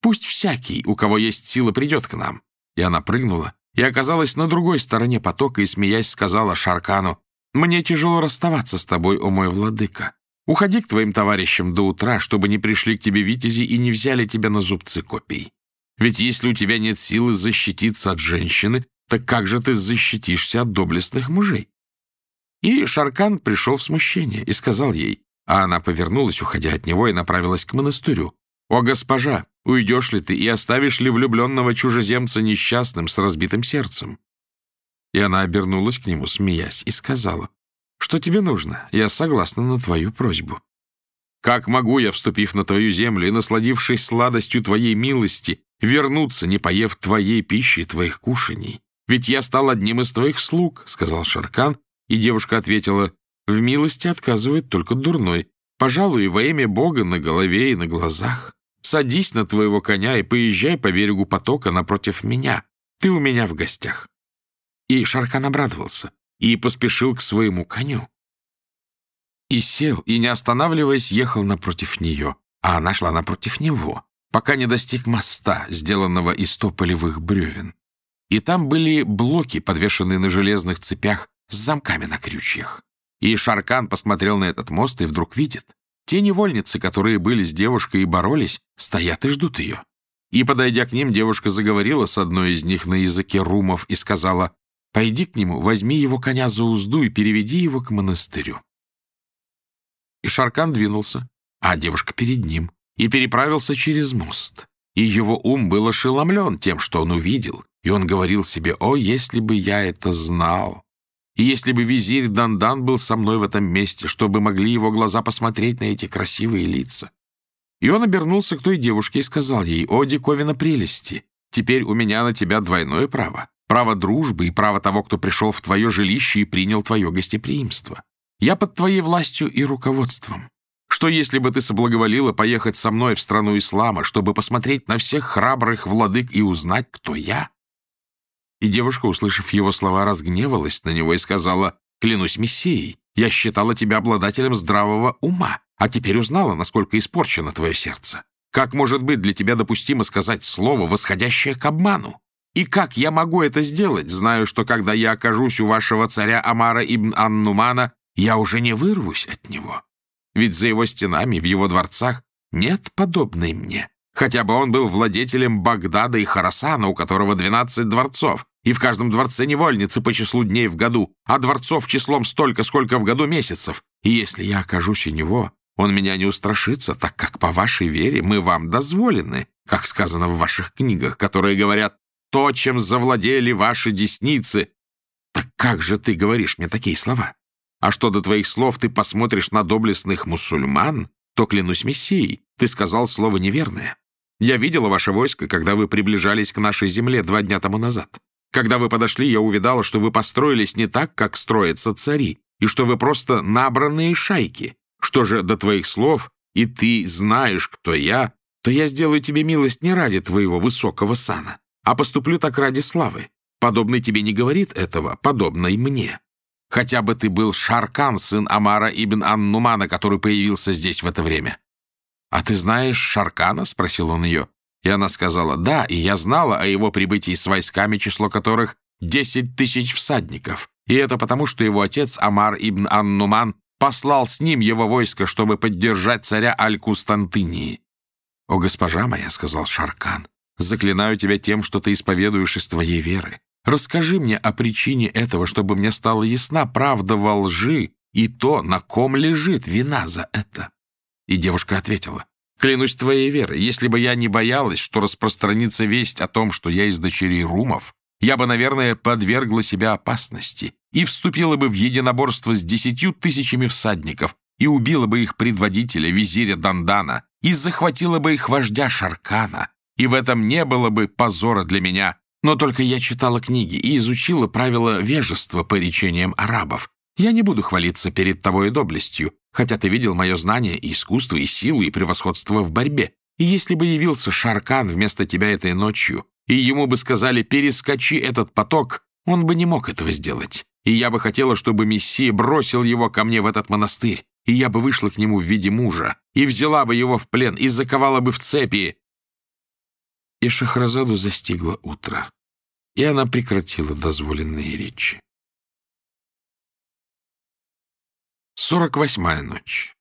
Speaker 1: Пусть всякий, у кого есть сила, придет к нам». И она прыгнула и оказалась на другой стороне потока и, смеясь, сказала Шаркану: «Мне тяжело расставаться с тобой, о мой владыка. Уходи к твоим товарищам до утра, чтобы не пришли к тебе витязи и не взяли тебя на зубцы копий. Ведь если у тебя нет силы защититься от женщины, так как же ты защитишься от доблестных мужей?» И Шаркан пришел в смущение и сказал ей, а она повернулась, уходя от него, и направилась к монастырю: «О, госпожа, уйдешь ли ты и оставишь ли влюбленного чужеземца несчастным с разбитым сердцем?» И она обернулась к нему, смеясь, и сказала: «Что тебе нужно? Я согласна на твою просьбу. Как могу я, вступив на твою землю и насладившись сладостью твоей милости, вернуться, не поев твоей пищи и твоих кушаний? Ведь я стал одним из твоих слуг», — сказал Шаркан, и девушка ответила: «В милости отказывает только дурной. Пожалуй, во имя Бога на голове и на глазах. Садись на твоего коня и поезжай по берегу потока напротив меня. Ты у меня в гостях». И Шаркан обрадовался и поспешил к своему коню. И сел, и, не останавливаясь, ехал напротив нее, а она шла напротив него, пока не достиг моста, сделанного из тополевых бревен. И там были блоки, подвешенные на железных цепях с замками на крючьях. И Шаркан посмотрел на этот мост и вдруг видит: те невольницы, которые были с девушкой и боролись, стоят и ждут ее. И, подойдя к ним, девушка заговорила с одной из них на языке румов и сказала: «Пойди к нему, возьми его коня за узду и переведи его к монастырю». И Шаркан двинулся, а девушка перед ним, и переправился через мост. И его ум был ошеломлен тем, что он увидел, и он говорил себе: «О, если бы я это знал! И если бы визирь Дандан был со мной в этом месте, чтобы могли его глаза посмотреть на эти красивые лица». И он обернулся к той девушке и сказал ей: «О, диковина прелести! Теперь у меня на тебя двойное право. Право дружбы и право того, кто пришел в твое жилище и принял твое гостеприимство. Я под твоей властью и руководством. Что, если бы ты соблаговолила поехать со мной в страну ислама, чтобы посмотреть на всех храбрых владык и узнать, кто я?» И девушка, услышав его слова, разгневалась на него и сказала: «Клянусь Мессией, я считала тебя обладателем здравого ума, а теперь узнала, насколько испорчено твое сердце. Как может быть для тебя допустимо сказать слово, восходящее к обману? И как я могу это сделать, зная, что когда я окажусь у вашего царя Амара ибн ан-Нумана, я уже не вырвусь от него? Ведь за его стенами, в его дворцах, нет подобной мне. Хотя бы он был владетелем Багдада и Хорасана, у которого 12 дворцов, и в каждом дворце невольницы по числу дней в году, а дворцов числом столько, сколько в году месяцев. И если я окажусь у него, он меня не устрашится, так как по вашей вере мы вам дозволены, как сказано в ваших книгах, которые говорят: то, чем завладели ваши десницы. Так как же ты говоришь мне такие слова? А что до твоих слов ты посмотришь на доблестных мусульман, то, клянусь Мессией, ты сказал слово неверное. Я видела ваше войско, когда вы приближались к нашей земле 2 дня тому назад. Когда вы подошли, я увидала, что вы построились не так, как строятся цари, и что вы просто набранные шайки. Что же до твоих слов, и ты знаешь, кто я, то я сделаю тебе милость не ради твоего высокого сана, а поступлю так ради славы. Подобный тебе не говорит этого, подобный мне. Хотя бы ты был Шаркан, сын Амара ибн ан-Нумана, который появился здесь в это время». «А ты знаешь Шаркана?» — спросил он ее. И она сказала: «Да, и я знала о его прибытии с войсками, число которых 10 000 всадников. И это потому, что его отец Амар ибн ан-Нуман послал с ним его войско, чтобы поддержать царя Аль-Кустантинии». «О, госпожа моя», — сказал Шаркан, — «заклинаю тебя тем, что ты исповедуешь из твоей веры. Расскажи мне о причине этого, чтобы мне стала ясна правда во лжи и то, на ком лежит вина за это». И девушка ответила: «Клянусь твоей верой, если бы я не боялась, что распространится весть о том, что я из дочерей румов, я бы, наверное, подвергла себя опасности и вступила бы в единоборство с 10 000 всадников и убила бы их предводителя, визиря Дандана, и захватила бы их вождя Шаркана, и в этом не было бы позора для меня. Но только я читала книги и изучила правила вежества по речениям арабов. Я не буду хвалиться перед тобой доблестью, хотя ты видел мое знание и искусство, и силу, и превосходство в борьбе. И если бы явился Шаркан вместо тебя этой ночью, и ему бы сказали: перескочи этот поток, он бы не мог этого сделать. И я бы хотела, чтобы Мессия бросил его ко мне в этот монастырь, и я бы вышла к нему в виде мужа, и взяла бы его в плен, и заковала бы в цепи. И Шахразаду застигло утро, и она прекратила дозволенные речи. 48-я ночь.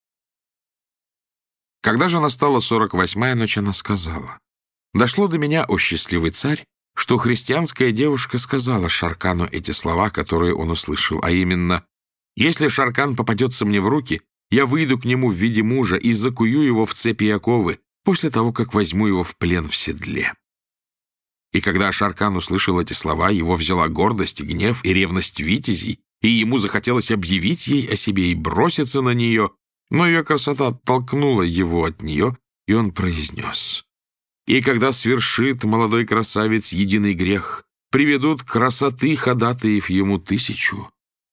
Speaker 1: Когда же настала 48-я ночь, она сказала: «Дошло до меня, о счастливый царь, что христианская девушка сказала Шаркану эти слова, которые он услышал, а именно: «Если Шаркан попадется мне в руки, я выйду к нему в виде мужа и закую его в цепи и оковы после того, как возьму его в плен в седле». И когда Шаркан услышал эти слова, его взяла гордость и гнев и ревность витязей, и ему захотелось объявить ей о себе и броситься на нее, но ее красота оттолкнула его от нее, и он произнес: «И когда свершит молодой красавец единый грех, приведут красоты ходатаев ему 1000».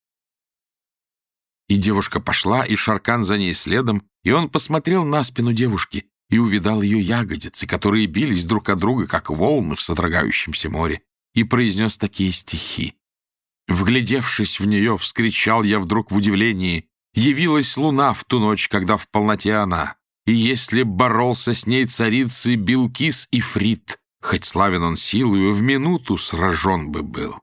Speaker 1: И девушка пошла, и Шаркан за ней следом, и он посмотрел на спину девушки и увидал ее ягодицы, которые бились друг от друга, как волны в содрогающемся море, и произнес такие стихи. «Вглядевшись в нее, вскричал я вдруг в удивлении: явилась луна в ту ночь, когда в полноте она, и если б боролся с ней царицы Билкис и Фрит, хоть славен он силою, в минуту сражен бы был».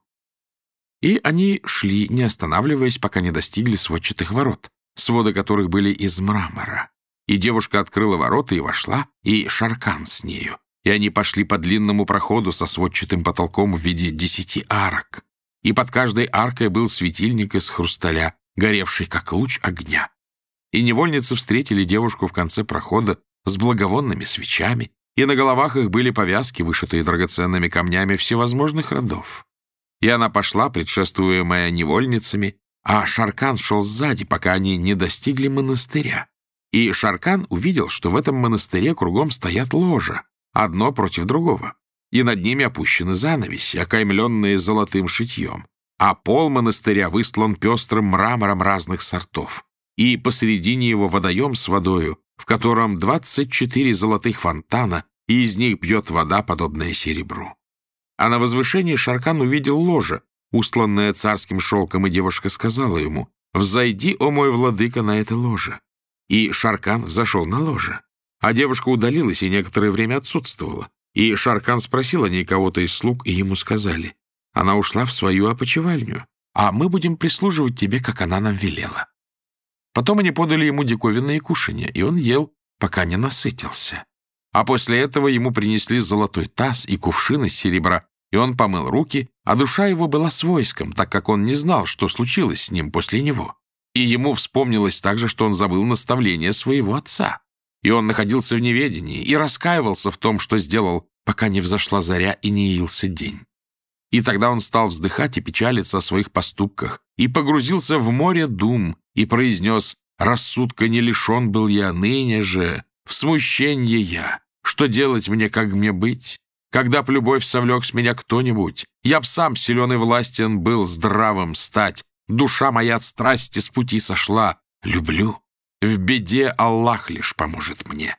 Speaker 1: И они шли, не останавливаясь, пока не достигли сводчатых ворот, своды которых были из мрамора. И девушка открыла ворота и вошла, и Шаркан с нею. И они пошли по длинному проходу со сводчатым потолком в виде 10 арок. И под каждой аркой был светильник из хрусталя, горевший, как луч огня. И невольницы встретили девушку в конце прохода с благовонными свечами, и на головах их были повязки, вышитые драгоценными камнями всевозможных родов. И она пошла, предшествуемая невольницами, а Шаркан шел сзади, пока они не достигли монастыря. И Шаркан увидел, что в этом монастыре кругом стоят ложа, одно против другого, и над ними опущены занавеси, окаймленные золотым шитьем, а пол монастыря выстлан пестрым мрамором разных сортов, и посередине его водоем с водою, в котором 24 золотых фонтана, и из них бьет вода, подобная серебру. А на возвышении Шаркан увидел ложе, устланное царским шелком, и девушка сказала ему: «Взойди, о мой владыка, на это ложе». И Шаркан взошел на ложе, а девушка удалилась и некоторое время отсутствовала. И Шаркан спросил о ней кого-то из слуг, и ему сказали: «Она ушла в свою опочивальню, а мы будем прислуживать тебе, как она нам велела». Потом они подали ему диковинные кушанья, и он ел, пока не насытился. А после этого ему принесли золотой таз и кувшин из серебра, и он помыл руки, а душа его была с войском, так как он не знал, что случилось с ним после него. И ему вспомнилось также, что он забыл наставление своего отца. И он находился в неведении и раскаивался в том, что сделал, пока не взошла заря и не явился день. И тогда он стал вздыхать и печалиться о своих поступках, и погрузился в море дум, и произнес: «Рассудка не лишен был я, ныне же в смущенье я. Что делать мне, как мне быть? Когда б любовь совлек с меня кто-нибудь, я б сам силен и властен был здравым стать. Душа моя от страсти с пути сошла. Люблю. В беде Аллах лишь поможет мне».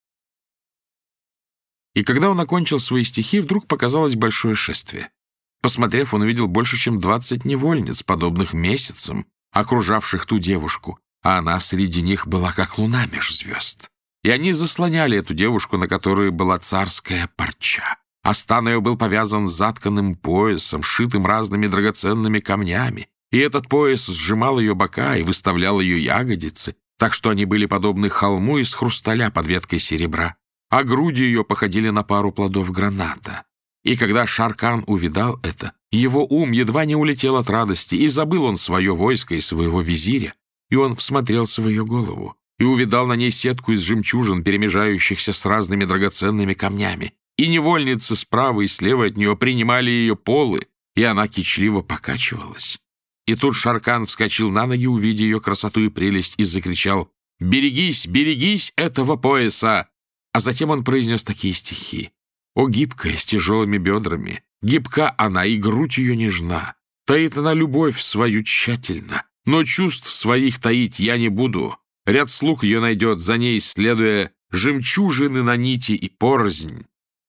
Speaker 1: И когда он окончил свои стихи, вдруг показалось большое шествие. Посмотрев, он увидел больше, чем 20 невольниц, подобных месяцам, окружавших ту девушку, а она среди них была как луна меж звезд. И они заслоняли эту девушку, на которой была царская парча, а стан ее был повязан затканным поясом, сшитым разными драгоценными камнями, и этот пояс сжимал ее бока и выставлял ее ягодицы, так что они были подобны холму из хрусталя под веткой серебра, а груди ее походили на пару плодов граната. И когда Шаркан увидал это, его ум едва не улетел от радости, и забыл он свое войско и своего визиря, и он всмотрелся в ее голову, и увидал на ней сетку из жемчужин, перемежающихся с разными драгоценными камнями, и невольницы справа и слева от нее принимали ее полы, и она кичливо покачивалась. И тут Шаркан вскочил на ноги, увидя ее красоту и прелесть, и закричал: «Берегись, берегись этого пояса!» А затем он произнес такие стихи: «О, гибкая, с тяжелыми бедрами, гибка она, и грудь ее нежна, таит она любовь свою тщательно, но чувств своих таить я не буду. Ряд слуг ее найдет, за ней следуя жемчужины на нити и порознь».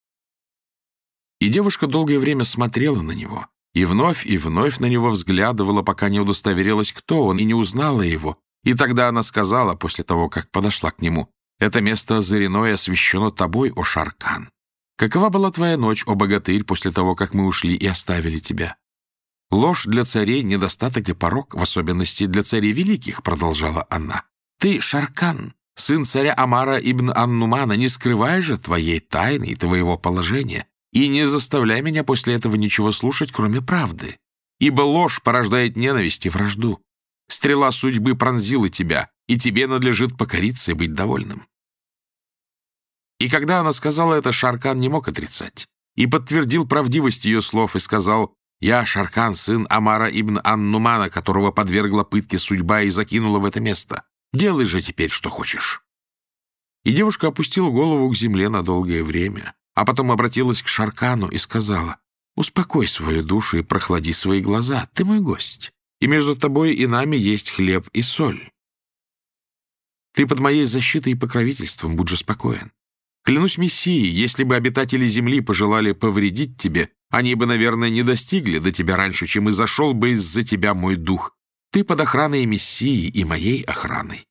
Speaker 1: И девушка долгое время смотрела на него, и вновь на него взглядывала, пока не удостоверилась, кто он, и не узнала его. И тогда она сказала, после того, как подошла к нему: «Это место озарено и освящено тобой, о Шаркан. Какова была твоя ночь, о богатырь, после того, как мы ушли и оставили тебя? Ложь для царей — недостаток и порок, в особенности для царей великих, — продолжала она. Ты, Шаркан, сын царя Амара ибн Ан-Нумана, не скрывай же твоей тайны и твоего положения, и не заставляй меня после этого ничего слушать, кроме правды. Ибо ложь порождает ненависть и вражду. Стрела судьбы пронзила тебя, и тебе надлежит покориться и быть довольным. И когда она сказала это, Шаркан не мог отрицать, и подтвердил правдивость ее слов и сказал: «Я Шаркан, сын Амара ибн Ан-Нумана, которого подвергла пытке судьба и закинула в это место. Делай же теперь, что хочешь». И девушка опустила голову к земле на долгое время, а потом обратилась к Шаркану и сказала: «Успокой свою душу и прохлади свои глаза. Ты мой гость, и между тобой и нами есть хлеб и соль. Ты под моей защитой и покровительством, будь же спокоен. Клянусь Мессией, если бы обитатели земли пожелали повредить тебе, они бы, наверное, не достигли до тебя раньше, чем и зашел бы из-за тебя мой дух. Ты под охраной Мессии и моей охраной».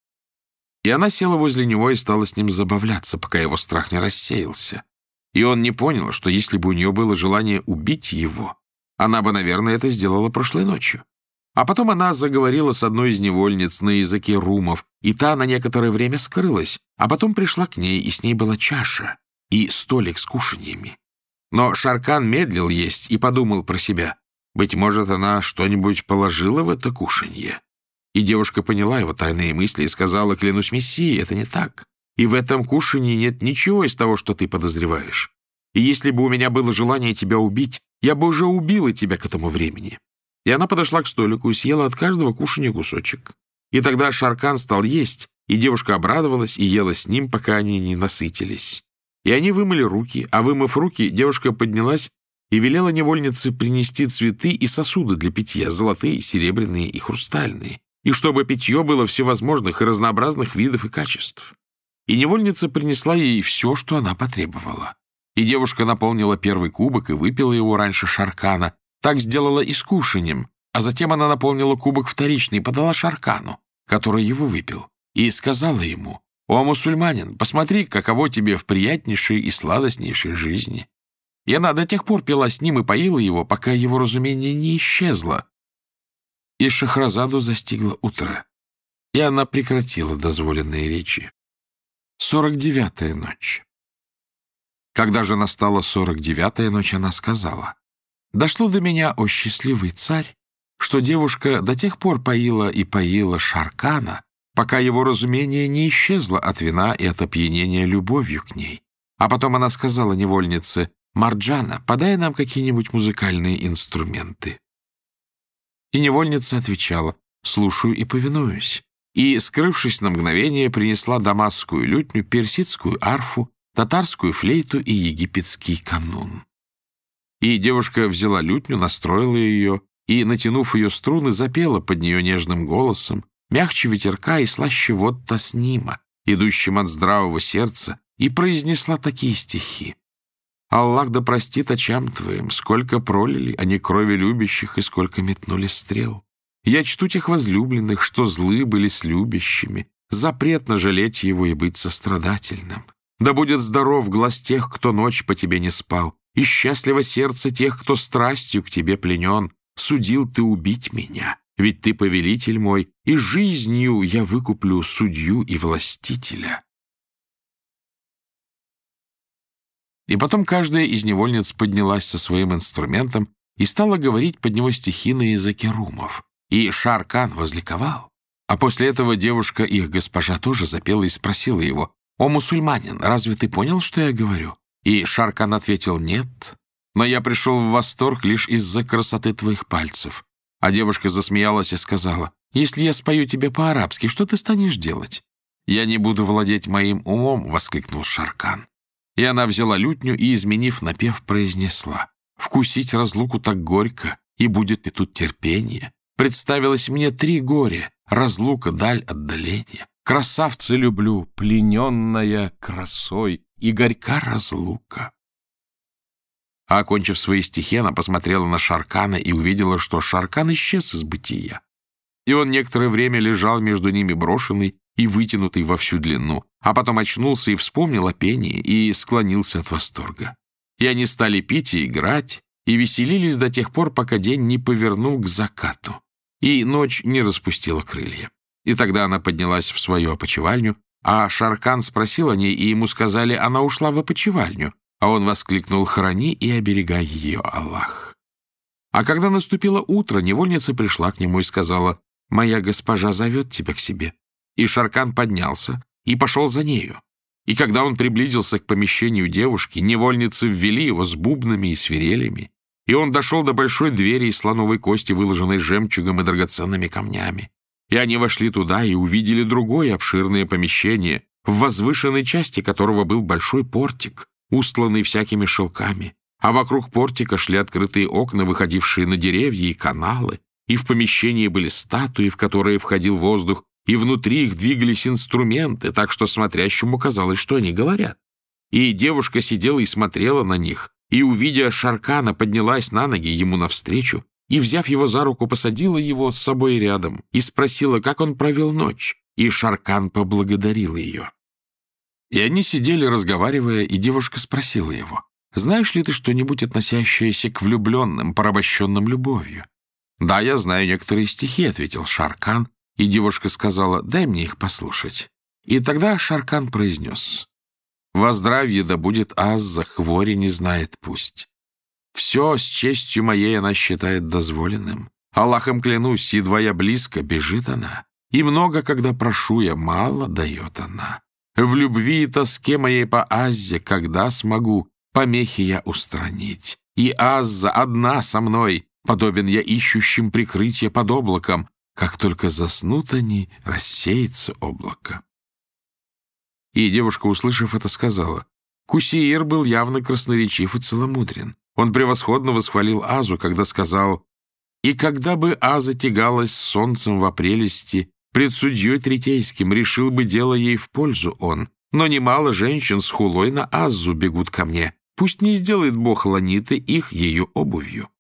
Speaker 1: И она села возле него и стала с ним забавляться, пока его страх не рассеялся. И он не понял, что если бы у нее было желание убить его, она бы, наверное, это сделала прошлой ночью. А потом она заговорила с одной из невольниц на языке румов, и та на некоторое время скрылась, а потом пришла к ней, и с ней была чаша и столик с кушаньями. Но Шаркан медлил есть и подумал про себя: быть может, она что-нибудь положила в это кушанье. И девушка поняла его тайные мысли и сказала: «Клянусь Мессией, это не так. И в этом кушанье нет ничего из того, что ты подозреваешь. И если бы у меня было желание тебя убить, я бы уже убила тебя к этому времени». И она подошла к столику и съела от каждого кушанья кусочек. И тогда Шаркан стал есть, и девушка обрадовалась и ела с ним, пока они не насытились. И они вымыли руки, а вымыв руки, девушка поднялась и велела невольнице принести цветы и сосуды для питья, золотые, серебряные и хрустальные, и чтобы питье было всевозможных и разнообразных видов и качеств. И невольница принесла ей все, что она потребовала. И девушка наполнила первый кубок и выпила его раньше Шаркана. Так сделала и с кушаньем, а затем она наполнила кубок вторичный и подала Шаркану, который его выпил, и сказала ему: «О, мусульманин, посмотри, каково тебе в приятнейшей и сладостнейшей жизни». И она до тех пор пила с ним и поила его, пока его разумение не исчезло. И Шахразаду застигло утро, и она прекратила дозволенные речи. 49-я ночь. Когда же настала 49-я ночь, она сказала: «Дошло до меня, о счастливый царь, что девушка до тех пор поила и поила Шаркана, пока его разумение не исчезло от вина и от опьянения любовью к ней. А потом она сказала невольнице: «Марджана, подай нам какие-нибудь музыкальные инструменты». И невольница отвечала: «Слушаю и повинуюсь». И, скрывшись на мгновение, принесла дамасскую лютню, персидскую арфу, татарскую флейту и египетский канун. И девушка взяла лютню, настроила ее и, натянув ее струны, запела под нее нежным голосом, мягче ветерка и слаще вод таснима, идущим от здравого сердца, и произнесла такие стихи: «Аллах да простит очам твоим, сколько пролили они крови любящих и сколько метнули стрел. Я чту тех возлюбленных, что злы были с любящими, запретно жалеть его и быть сострадательным. Да будет здоров глаз тех, кто ночь по тебе не спал, и счастливо сердце тех, кто страстью к тебе пленен. Судил ты убить меня, ведь ты повелитель мой, и жизнью я выкуплю судью и властителя». И потом каждая из невольниц поднялась со своим инструментом и стала говорить под него стихи на языке румов. И Шаркан возликовал. А после этого девушка, их госпожа, тоже запела и спросила его: «О, мусульманин, разве ты понял, что я говорю?» И Шаркан ответил: «Нет, но я пришел в восторг лишь из-за красоты твоих пальцев». А девушка засмеялась и сказала: «Если я спою тебе по-арабски, что ты станешь делать?» «Я не буду владеть моим умом», — воскликнул Шаркан. И она взяла лютню и, изменив напев, произнесла: «Вкусить разлуку так горько, и будет ли тут терпение? Представилось мне 3 горя: разлука, даль, отдаление. Красавца люблю, плененная красой, и горька разлука». А, окончив свои стихи, она посмотрела на Шаркана и увидела, что Шаркан исчез из бытия. И он некоторое время лежал между ними брошенный и вытянутый во всю длину, а потом очнулся и вспомнил о пении и склонился от восторга. И они стали пить и играть, и веселились до тех пор, пока день не повернул к закату, и ночь не распустила крылья. И тогда она поднялась в свою опочивальню, а Шаркан спросил о ней, и ему сказали: она ушла в опочивальню, а он воскликнул: храни и оберегай ее, Аллах. А когда наступило утро, невольница пришла к нему и сказала: моя госпожа зовет тебя к себе. И Шаркан поднялся и пошел за нею. И когда он приблизился к помещению девушки, невольницы ввели его с бубнами и свирелями, и он дошел до большой двери из слоновой кости, выложенной жемчугом и драгоценными камнями. И они вошли туда и увидели другое обширное помещение, в возвышенной части которого был большой портик, устланный всякими шелками, а вокруг портика шли открытые окна, выходившие на деревья и каналы, и в помещении были статуи, в которые входил воздух, и внутри их двигались инструменты, так что смотрящему казалось, что они говорят. И девушка сидела и смотрела на них, и, увидя Шаркана, поднялась на ноги ему навстречу, и, взяв его за руку, посадила его с собой рядом и спросила, как он провел ночь, и Шаркан поблагодарил ее. И они сидели, разговаривая, и девушка спросила его: «Знаешь ли ты что-нибудь, относящееся к влюбленным, порабощенным любовью?» «Да, я знаю некоторые стихи», — ответил Шаркан, и девушка сказала: «Дай мне их послушать». И тогда Шаркан произнес: «Во здравье да будет Азза, хвори не знает пусть. Все с честью моей она считает дозволенным. Аллахом клянусь, едва я близко, бежит она. И много, когда прошу я, мало дает она. В любви и тоске моей по Аззе, когда смогу, помехи я устранить. И Азза одна со мной, подобен я ищущим прикрытия под облаком. Как только заснут они, рассеется облако». И девушка, услышав это, сказала: «Кусеир был явно красноречив и целомудрен. Он превосходно восхвалил Азу, когда сказал: «И когда бы Аза тягалась с солнцем в прелести, пред судьей третейским решил бы дело ей в пользу он. Но немало женщин с хулой на Азу бегут ко мне. Пусть не сделает Бог ланиты их ею обувью».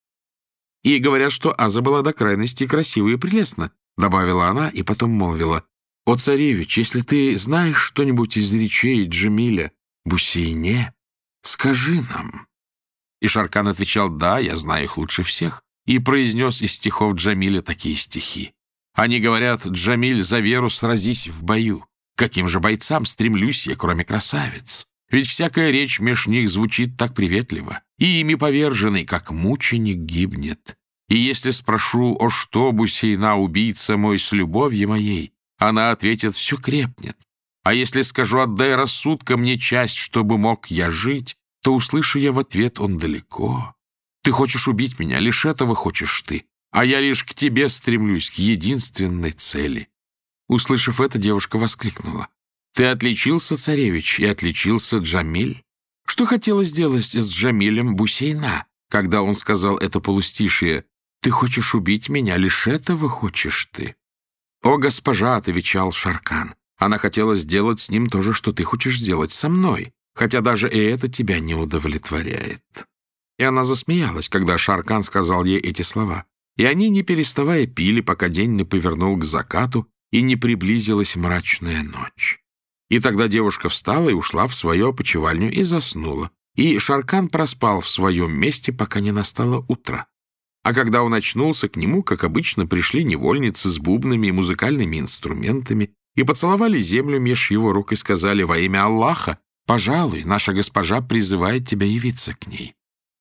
Speaker 1: И говорят, что Аза была до крайности красива и прелестна, добавила она и потом молвила: «О, царевич, если ты знаешь что-нибудь из речей Джамиля Бусейне, скажи нам». И Шаркан отвечал: «Да, я знаю их лучше всех», и произнес из стихов Джамиля такие стихи. Они говорят: «Джамиль, за веру сразись в бою. Каким же бойцам стремлюсь я, кроме красавиц? Ведь всякая речь меж них звучит так приветливо, и ими поверженный, как мученик, гибнет. И если спрошу: о что, Бусейна, убийца мой, с любовью моей, она ответит: все крепнет. А если скажу: отдай рассудка мне часть, чтобы мог я жить, то услышу я в ответ: он далеко. Ты хочешь убить меня, лишь этого хочешь ты, а я лишь к тебе стремлюсь, к единственной цели». Услышав это, девушка воскликнула: «Ты отличился, царевич, и отличился Джамиль. Что хотела сделать с Джамилем Бусейна, когда он сказал это полустишие: ты хочешь убить меня, лишь этого хочешь ты?» «О, госпожа», — отвечал Шаркан, — «она хотела сделать с ним то же, что ты хочешь сделать со мной, хотя даже и это тебя не удовлетворяет». И она засмеялась, когда Шаркан сказал ей эти слова. И они, не переставая, пили, пока день не повернул к закату и не приблизилась мрачная ночь. И тогда девушка встала и ушла в свою опочивальню и заснула. И Шаркан проспал в своем месте, пока не настало утро. А когда он очнулся, к нему, как обычно, пришли невольницы с бубнами и музыкальными инструментами и поцеловали землю меж его рук и сказали: «Во имя Аллаха, пожалуй, наша госпожа призывает тебя явиться к ней».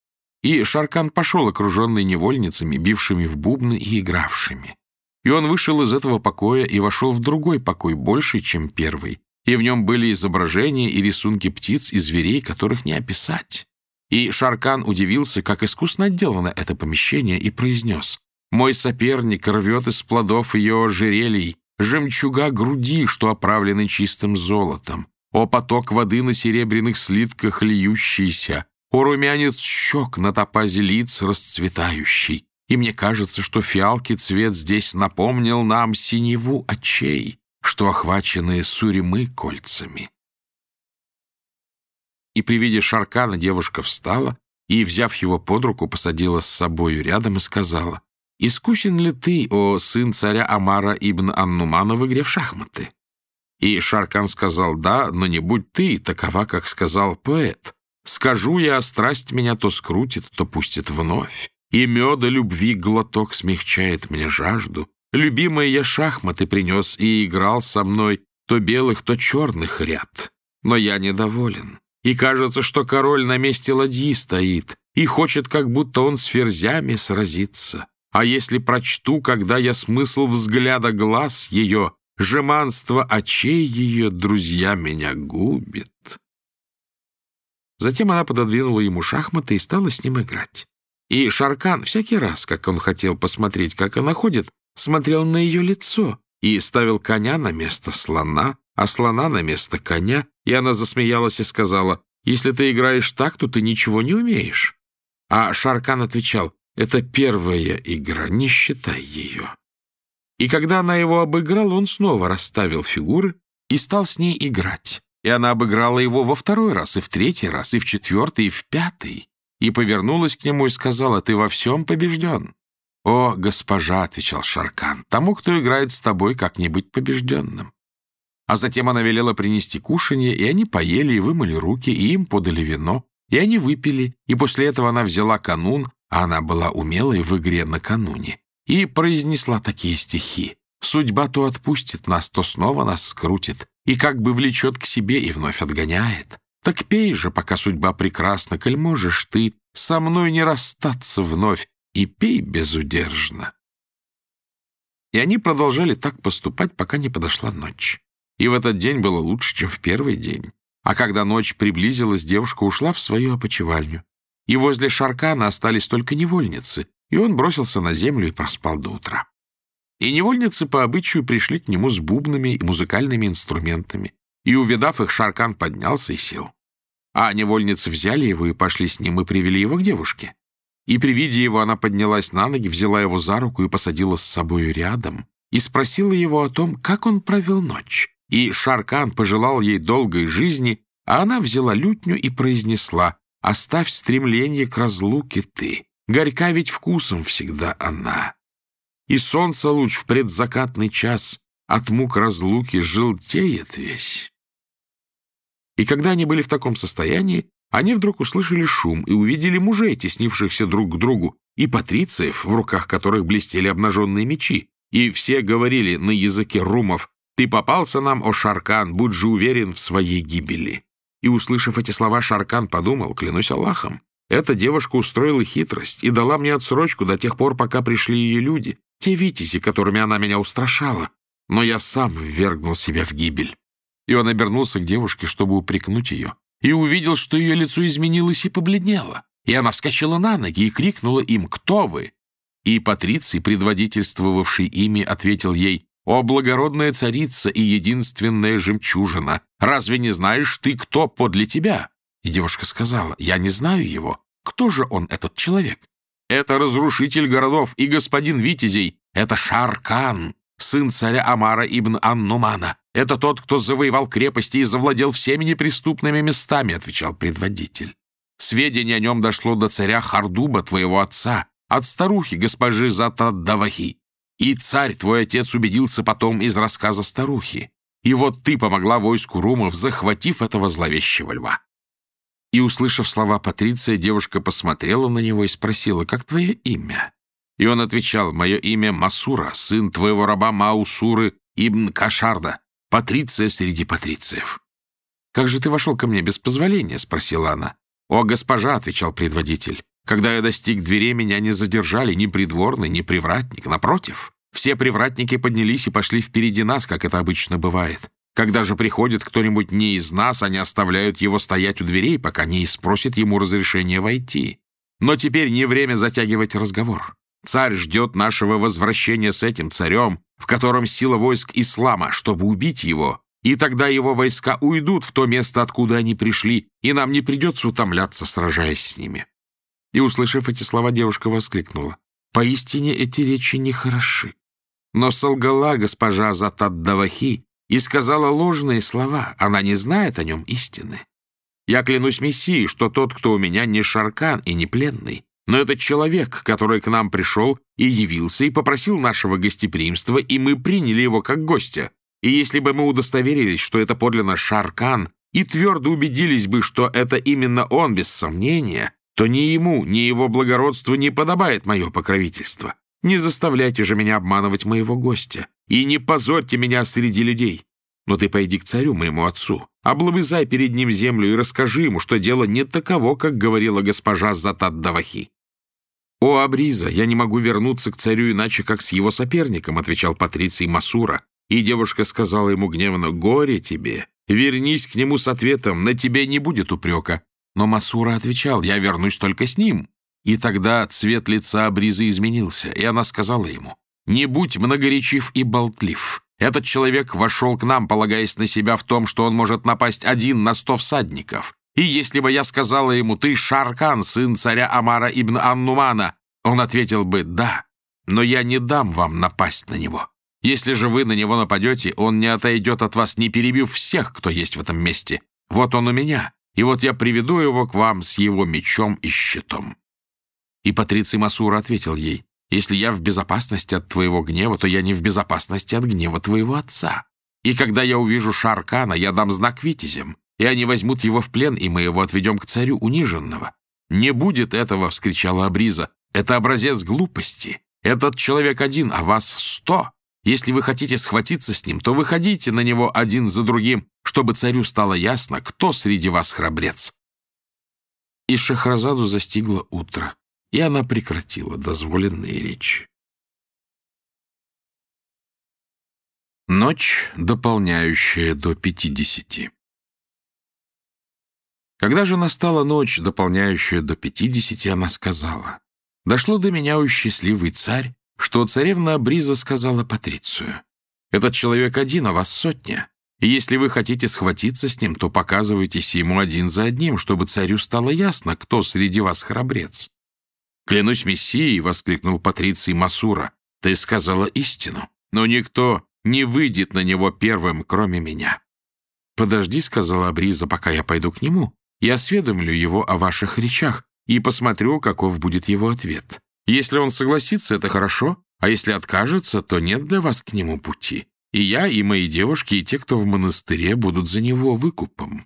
Speaker 1: И Шаркан пошел, окруженный невольницами, бившими в бубны и игравшими. И он вышел из этого покоя и вошел в другой покой, больший, чем первый, и в нем были изображения и рисунки птиц и зверей, которых не описать. И Шаркан удивился, как искусно отделано это помещение, и произнес: «Мой соперник рвет из плодов ее ожерелий жемчуга груди, что оправлены чистым золотом. О, поток воды на серебряных слитках льющийся! О, румянец щек на топазе лиц расцветающий! И мне кажется, что фиалки цвет здесь напомнил нам синеву очей, что охвачены суремы кольцами». И при виде Шаркана девушка встала и, взяв его под руку, посадила с собою рядом и сказала: «Искусен ли ты, о сын царя Амара ибн Ан-Нумана, в игре в шахматы?» И Шаркан сказал: «Да, но не будь ты такова, как сказал поэт. Скажу я, а страсть меня то скрутит, то пустит вновь. И меда любви глоток смягчает мне жажду. Любимый я шахматы принес и играл со мной то белых, то черных ряд. Но я недоволен. И кажется, что король на месте ладьи стоит и хочет, как будто он с ферзями сразиться. А если прочту, когда я смысл взгляда глаз ее, жеманство очей ее, друзья, меня губит». Затем она пододвинула ему шахматы и стала с ним играть. И Шаркан всякий раз, как он хотел посмотреть, как она ходит, смотрел на ее лицо и ставил коня на место слона, а слона на место коня, и она засмеялась и сказала: «Если ты играешь так, то ты ничего не умеешь». А Шаркан отвечал: «Это первая игра, не считай ее». И когда она его обыграла, он снова расставил фигуры и стал с ней играть. И она обыграла его во второй раз, и в третий раз, и в четвертый, и в пятый, и повернулась к нему и сказала: «Ты во всем побежден». «О, госпожа», — отвечал Шаркан, — «тому, кто играет с тобой, как не быть побежденным». А затем она велела принести кушанье, и они поели и вымыли руки, и им подали вино, и они выпили, и после этого она взяла канун, а она была умелой в игре накануне, и произнесла такие стихи: «Судьба то отпустит нас, то снова нас скрутит, и как бы влечет к себе и вновь отгоняет. Так пей же, пока судьба прекрасна, коль можешь ты со мной не расстаться вновь, и пей безудержно». И они продолжали так поступать, пока не подошла ночь. И в этот день было лучше, чем в первый день. А когда ночь приблизилась, девушка ушла в свою опочивальню. И возле Шаркана остались только невольницы, и он бросился на землю и проспал до утра. И невольницы по обычаю пришли к нему с бубнами и музыкальными инструментами, и, увидав их, Шаркан поднялся и сел. А невольницы взяли его и пошли с ним, и привели его к девушке. И при виде его она поднялась на ноги, взяла его за руку и посадила с собою рядом, и спросила его о том, как он провел ночь. И Шаркан пожелал ей долгой жизни, а она взяла лютню и произнесла: «Оставь стремление к разлуке ты, горька ведь вкусом всегда она. И солнце луч в предзакатный час от мук разлуки желтеет весь». И когда они были в таком состоянии, они вдруг услышали шум и увидели мужей, теснившихся друг к другу, и патрициев, в руках которых блестели обнаженные мечи. И все говорили на языке румов: «Ты попался нам, о Шаркан, будь же уверен в своей гибели». И, услышав эти слова, Шаркан подумал: клянусь Аллахом, эта девушка устроила хитрость и дала мне отсрочку до тех пор, пока пришли ее люди, те витязи, которыми она меня устрашала, но я сам ввергнул себя в гибель. И он обернулся к девушке, чтобы упрекнуть ее, и увидел, что ее лицо изменилось и побледнело. И она вскочила на ноги и крикнула им: «Кто вы?» И Патриций, предводительствовавший ими, ответил ей: «О, благородная царица и единственная жемчужина! Разве не знаешь ты, кто подле тебя?» И девушка сказала: «Я не знаю его. Кто же он, этот человек?» «Это разрушитель городов и господин витязей. Это Шаркан, сын царя Амара ибн Ан-Нумана. Это тот, кто завоевал крепости и завладел всеми неприступными местами», — отвечал предводитель. «Сведение о нем дошло до царя Хардуба, твоего отца, от старухи госпожи Зат-ад-Давахи. И царь, твой отец, убедился потом из рассказа старухи. И вот ты помогла войску румов, захватив этого зловещего льва». И, услышав слова Патриция, девушка посмотрела на него и спросила: «Как твое имя?» И он отвечал: «Мое имя Масура, сын твоего раба Маусуры ибн Кашарда, Патриция среди патрициев». «Как же ты вошел ко мне без позволения?» — спросила она. «О, госпожа», — отвечал предводитель, «когда я достиг дверей, меня не задержали ни придворный, ни привратник. Напротив, все привратники поднялись и пошли впереди нас, как это обычно бывает. Когда же приходит кто-нибудь не из нас, они оставляют его стоять у дверей, пока не спросит ему разрешения войти. Но теперь не время затягивать разговор. Царь ждет нашего возвращения с этим царем, в котором сила войск ислама, чтобы убить его, и тогда его войска уйдут в то место, откуда они пришли, и нам не придется утомляться, сражаясь с ними». И, услышав эти слова, девушка воскликнула: «Поистине эти речи нехороши. Но солгала госпожа Зат-ад-Давахи и сказала ложные слова, она не знает о нем истины. Я клянусь Мессией, что тот, кто у меня, не Шаркан и не пленный, но это человек, который к нам пришел и явился, и попросил нашего гостеприимства, и мы приняли его как гостя. И если бы мы удостоверились, что это подлинно Шар-Кан, и твердо убедились бы, что это именно он, без сомнения, то ни ему, ни его благородству не подобает мое покровительство. Не заставляйте же меня обманывать моего гостя, и не позорьте меня среди людей. Но ты пойди к царю, моему отцу, облобызай перед ним землю и расскажи ему, что дело не таково, как говорила госпожа Затат-Давахи». «О, Абриза, я не могу вернуться к царю иначе, как с его соперником», — отвечал патриций Масура. И девушка сказала ему гневно: «Горе тебе! Вернись к нему с ответом, на тебе не будет упрека». Но Масура отвечал: «Я вернусь только с ним». И тогда цвет лица Абризы изменился, и она сказала ему: «Не будь многоречив и болтлив. Этот человек вошел к нам, полагаясь на себя в том, что он может напасть один на 100 всадников. И если бы я сказала ему: ты Шар-Кан, сын царя Амара ибн Ан-Нумана, он ответил бы: да, но я не дам вам напасть на него. Если же вы на него нападете, он не отойдет от вас, не перебив всех, кто есть в этом месте. Вот он у меня, и вот я приведу его к вам с его мечом и щитом». И патриций Масура ответил ей: «Если я в безопасности от твоего гнева, то я не в безопасности от гнева твоего отца. И когда я увижу Шар-Кана, я дам знак витязям, и они возьмут его в плен, и мы его отведем к царю униженного». «Не будет этого!» — вскричала Абриза. «Это образец глупости. Этот человек один, а вас 100. Если вы хотите схватиться с ним, то выходите на него один за другим, чтобы царю стало ясно, кто среди вас храбрец». И Шахразаду застигло утро, и она прекратила дозволенные речи. Ночь, дополняющая до 50. Когда же настала ночь, дополняющая до 50, она сказала: «Дошло до меня, о счастливый царь, что царевна Абриза сказала патрицию: этот человек один, а вас 100. И если вы хотите схватиться с ним, то показывайтесь ему один за одним, чтобы царю стало ясно, кто среди вас храбрец». «Клянусь Мессией!» — воскликнул патриций Масура. «Ты сказала истину, но никто не выйдет на него первым, кроме меня». «Подожди», — сказала Абриза, — «пока я пойду к нему и осведомлю его о ваших речах и посмотрю, каков будет его ответ. Если он согласится, это хорошо, а если откажется, то нет для вас к нему пути. И я, и мои девушки, и те, кто в монастыре, будут за него выкупом».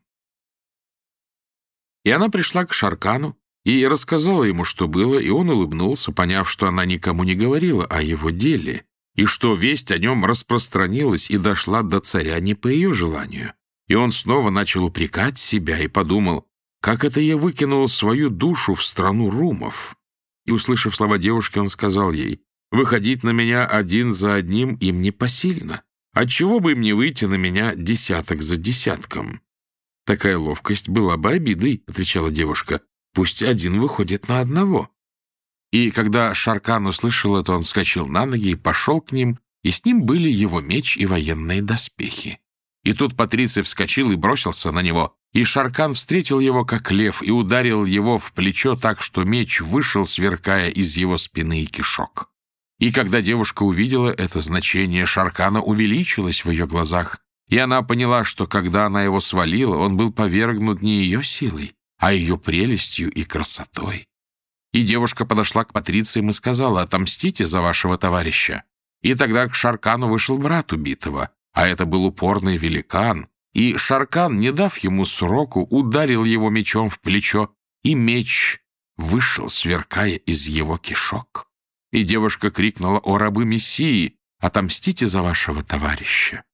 Speaker 1: И она пришла к Шар-Кану и рассказала ему, что было, и он улыбнулся, поняв, что она никому не говорила о его деле, и что весть о нем распространилась и дошла до царя не по ее желанию. И он снова начал упрекать себя и подумал: как это я выкинул свою душу в страну румов. И, услышав слова девушки, он сказал ей: «Выходить на меня один за одним им не посильно. Отчего бы им не выйти на меня десяток за десятком?» «Такая ловкость была бы обидой», — отвечала девушка. «Пусть один выходит на одного». И когда Шар-Кан услышал это, он вскочил на ноги и пошел к ним, и с ним были его меч и военные доспехи. И тут патриций вскочил и бросился на него, и Шар-Кан встретил его, как лев, и ударил его в плечо так, что меч вышел, сверкая из его спины и кишок. И когда девушка увидела это, значение Шар-Кана увеличилось в ее глазах, и она поняла, что когда она его свалила, он был повергнут не ее силой, а ее прелестью и красотой. И девушка подошла к патрициям и сказала: «Отомстите за вашего товарища». И тогда к Шар-Кану вышел брат убитого, а это был упорный великан, и Шар-Кан, не дав ему сроку, ударил его мечом в плечо, и меч вышел, сверкая из его кишок. И девушка крикнула: «О рабы Мессии, отомстите за вашего товарища».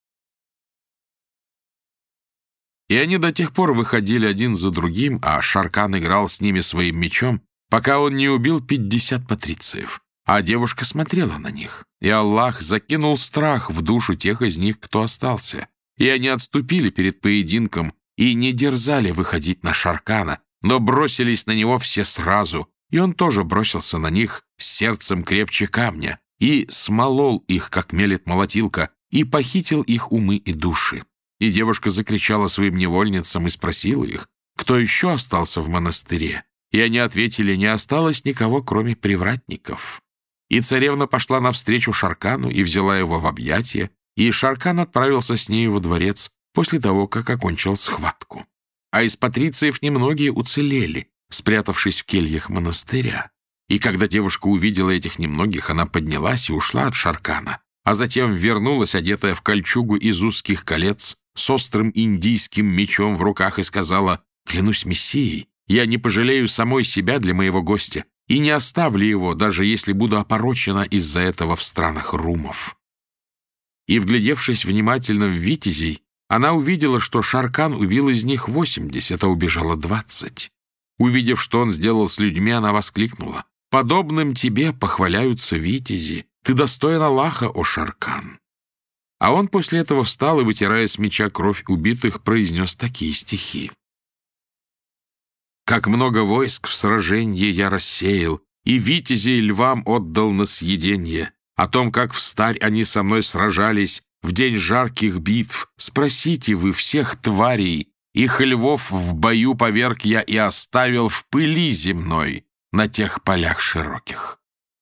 Speaker 1: И они до тех пор выходили один за другим, а Шар-Кан играл с ними своим мечом, пока он не убил 50 патрициев. А девушка смотрела на них, и Аллах закинул страх в душу тех из них, кто остался. И они отступили перед поединком и не дерзали выходить на Шар-Кана, но бросились на него все сразу, и он тоже бросился на них с сердцем крепче камня, и смолол их, как мелет молотилка, и похитил их умы и души. И девушка закричала своим невольницам и спросила их, кто еще остался в монастыре. И они ответили: не осталось никого, кроме привратников. И царевна пошла навстречу Шар-Кану и взяла его в объятия, и Шар-Кан отправился с ней во дворец после того, как окончил схватку. А из патрициев немногие уцелели, спрятавшись в кельях монастыря. И когда девушка увидела этих немногих, она поднялась и ушла от Шар-Кана, а затем вернулась, одетая в кольчугу из узких колец, с острым индийским мечом в руках, и сказала: «Клянусь Мессией, я не пожалею самой себя для моего гостя и не оставлю его, даже если буду опорочена из-за этого в странах румов». И, вглядевшись внимательно в витязей, она увидела, что Шаркан убил из них 80, а убежало 20. Увидев, что он сделал с людьми, она воскликнула: «Подобным тебе похваляются витязи. Ты достоин Аллаха, о Шаркан». А он после этого встал и, вытирая с меча кровь убитых, произнес такие стихи: «Как много войск в сраженье я рассеял, и витязей львам отдал на съеденье. О том, как встарь они со мной сражались в день жарких битв, спросите вы всех тварей. Их львов в бою поверг я и оставил в пыли земной на тех полях широких».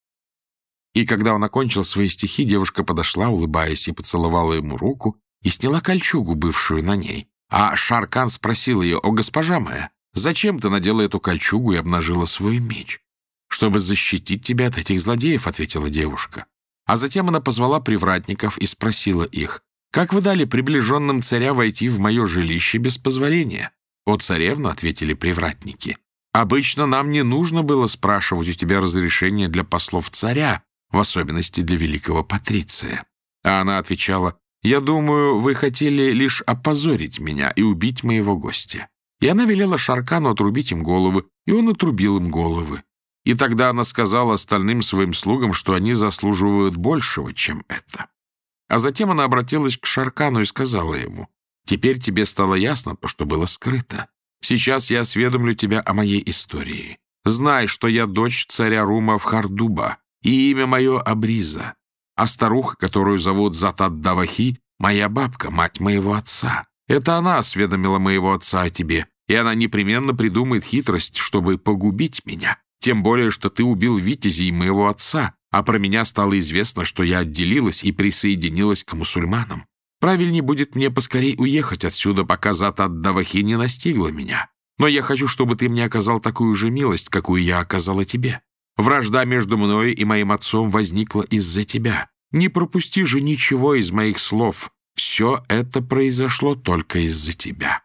Speaker 1: И когда он окончил свои стихи, девушка подошла, улыбаясь, и поцеловала ему руку, и сняла кольчугу, бывшую на ней. А Шаркан спросил ее: «О, госпожа моя, зачем ты надела эту кольчугу и обнажила свой меч?» «Чтобы защитить тебя от этих злодеев», — ответила девушка. А затем она позвала привратников и спросила их: «Как вы дали приближенным царя войти в мое жилище без позволения?» «О, царевна», — ответили привратники, — «обычно нам не нужно было спрашивать у тебя разрешения для послов царя, в особенности для великого патриция». А она отвечала: «Я думаю, вы хотели лишь опозорить меня и убить моего гостя». И она велела Шаркану отрубить им головы, и он отрубил им головы. И тогда она сказала остальным своим слугам, что они заслуживают большего, чем это. А затем она обратилась к Шаркану и сказала ему: «Теперь тебе стало ясно то, что было скрыто. Сейчас я осведомлю тебя о моей истории. Знай, что я дочь царя Румов Хардуба, и имя мое Абриза, а старуха, которую зовут Зат-ад-Давахи, моя бабка, мать моего отца. Это она осведомила моего отца о тебе, и она непременно придумает хитрость, чтобы погубить меня. Тем более, что ты убил витязей моего отца, а про меня стало известно, что я отделилась и присоединилась к мусульманам. Правильнее будет мне поскорей уехать отсюда, пока Зат-ад-Давахи не настигла меня. Но я хочу, чтобы ты мне оказал такую же милость, какую я оказала тебе. Вражда между мною и моим отцом возникла из-за тебя. Не пропусти же ничего из моих слов. Все это произошло только из-за тебя».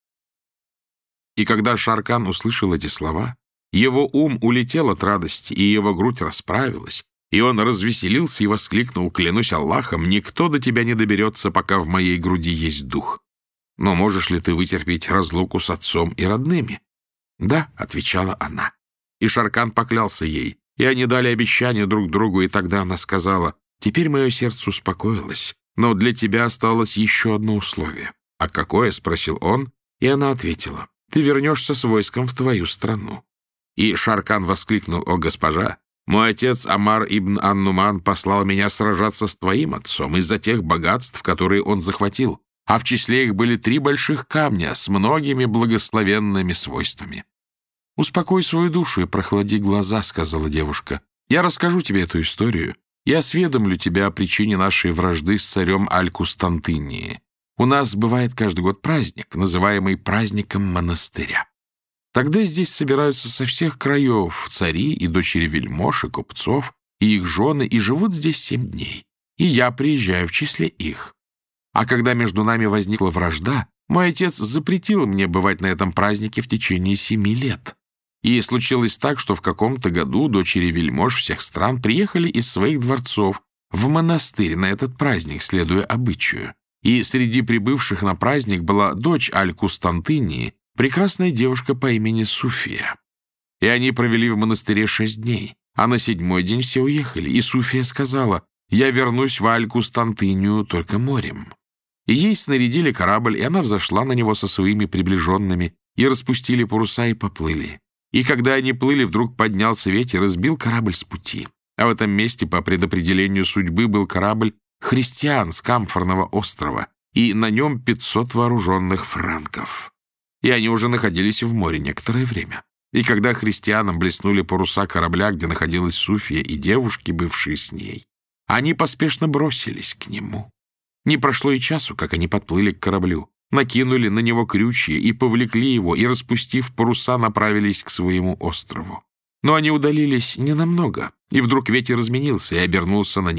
Speaker 1: И когда Шаркан услышал эти слова, его ум улетел от радости, и его грудь расправилась, и он развеселился и воскликнул: «Клянусь Аллахом, никто до тебя не доберется, пока в моей груди есть дух. Но можешь ли ты вытерпеть разлуку с отцом и родными?» «Да», — отвечала она. И Шаркан поклялся ей, и они дали обещание друг другу, и тогда она сказала: «Теперь мое сердце успокоилось, но для тебя осталось еще одно условие». «А какое?» — спросил он, и она ответила: «Ты вернешься с войском в твою страну». И Шаркан воскликнул: «О, госпожа, мой отец Амар ибн ан-Нуман послал меня сражаться с твоим отцом из-за тех богатств, которые он захватил, а в числе их были 3 больших камня с многими благословенными свойствами». «Успокой свою душу и прохлади глаза», — сказала девушка. «Я расскажу тебе эту историю и осведомлю тебя о причине нашей вражды с царем Аль-Кустантинии. У нас бывает каждый год праздник, называемый праздником монастыря. Тогда здесь собираются со всех краев цари и дочери вельмож и купцов, и их жены, и живут здесь 7 дней. И я приезжаю в числе их. А когда между нами возникла вражда, мой отец запретил мне бывать на этом празднике в течение 7 лет. И случилось так, что в каком-то году дочери вельмож всех стран приехали из своих дворцов в монастырь на этот праздник, следуя обычаю. И среди прибывших на праздник была дочь Аль-Кустантинии, прекрасная девушка по имени Суфия. И они провели в монастыре 6 дней, а на 7-й день все уехали. И Суфия сказала: «Я вернусь в Аль-Кустантинию только морем». И ей снарядили корабль, и она взошла на него со своими приближенными, и распустили паруса и поплыли. И когда они плыли, вдруг поднялся ветер и сбил корабль с пути. А в этом месте, по предопределению судьбы, был корабль христиан с Камфорного острова, и на нем 500 вооруженных франков. И они уже находились в море некоторое время. И когда христианам блеснули паруса корабля, где находилась Суфия и девушки, бывшие с ней, они поспешно бросились к нему. Не прошло и часу, как они подплыли к кораблю, накинули на него крючья и повлекли его, и, распустив паруса, направились к своему острову. Но они удалились ненамного, и вдруг ветер изменился и обернулся на них.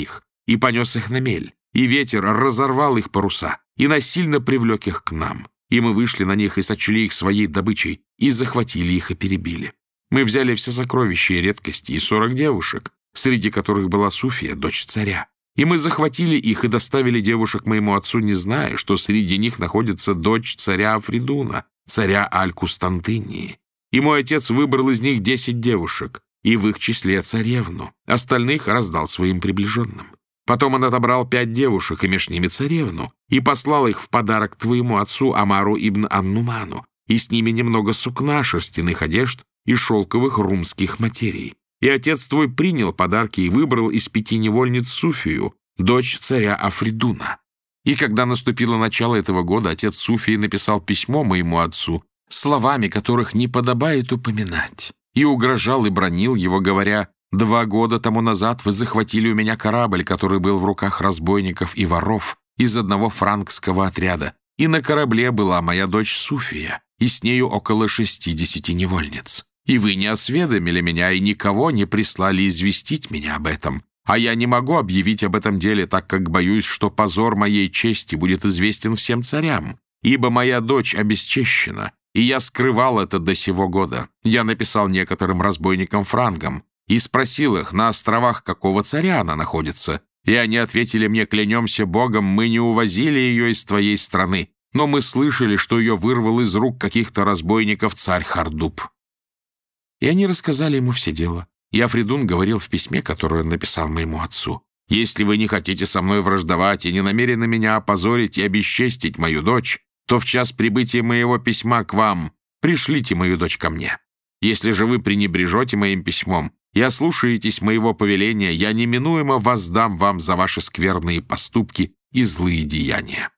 Speaker 1: и понес их на мель, и ветер разорвал их паруса и насильно привлек их к нам. И мы вышли на них и сочли их своей добычей, и захватили их и перебили. Мы взяли все сокровища и редкости, и 40 девушек, среди которых была Суфия, дочь царя. И мы захватили их и доставили девушек моему отцу, не зная, что среди них находится дочь царя Афридуна, царя Аль-Кустантынии. И мой отец выбрал из них 10 девушек, и в их числе царевну. Остальных раздал своим приближенным. Потом он отобрал 5 девушек, и меж ними царевну, и послал их в подарок твоему отцу Амару ибн Ан-Нуману, и с ними немного сукна, шерстяных одежд и шелковых румских материй. И отец твой принял подарки и выбрал из 5 невольниц Суфию, дочь царя Афридуна. И когда наступило начало этого года, отец Суфии написал письмо моему отцу, словами которых не подобает упоминать, и угрожал и бранил его, говоря: 2 года тому назад вы захватили у меня корабль, который был в руках разбойников и воров из одного франкского отряда, и на корабле была моя дочь Суфия, и с нею около 60 невольниц. И вы не осведомили меня и никого не прислали известить меня об этом. А я не могу объявить об этом деле, так как боюсь, что позор моей чести будет известен всем царям, ибо моя дочь обесчещена, и я скрывал это до сего года. Я написал некоторым разбойникам-франкам и спросил их, на островах какого царя она находится, и они ответили мне: клянемся Богом, мы не увозили ее из твоей страны, но мы слышали, что ее вырвал из рук каких-то разбойников царь Хардуб. И они рассказали ему все дело. И Афридун говорил в письме, которое он написал моему отцу: «Если вы не хотите со мной враждовать и не намерены меня опозорить и обесчестить мою дочь, то в час прибытия моего письма к вам пришлите мою дочь ко мне. Если же вы пренебрежете моим письмом и ослушаетесь моего повеления, я неминуемо воздам вам за ваши скверные поступки и злые деяния».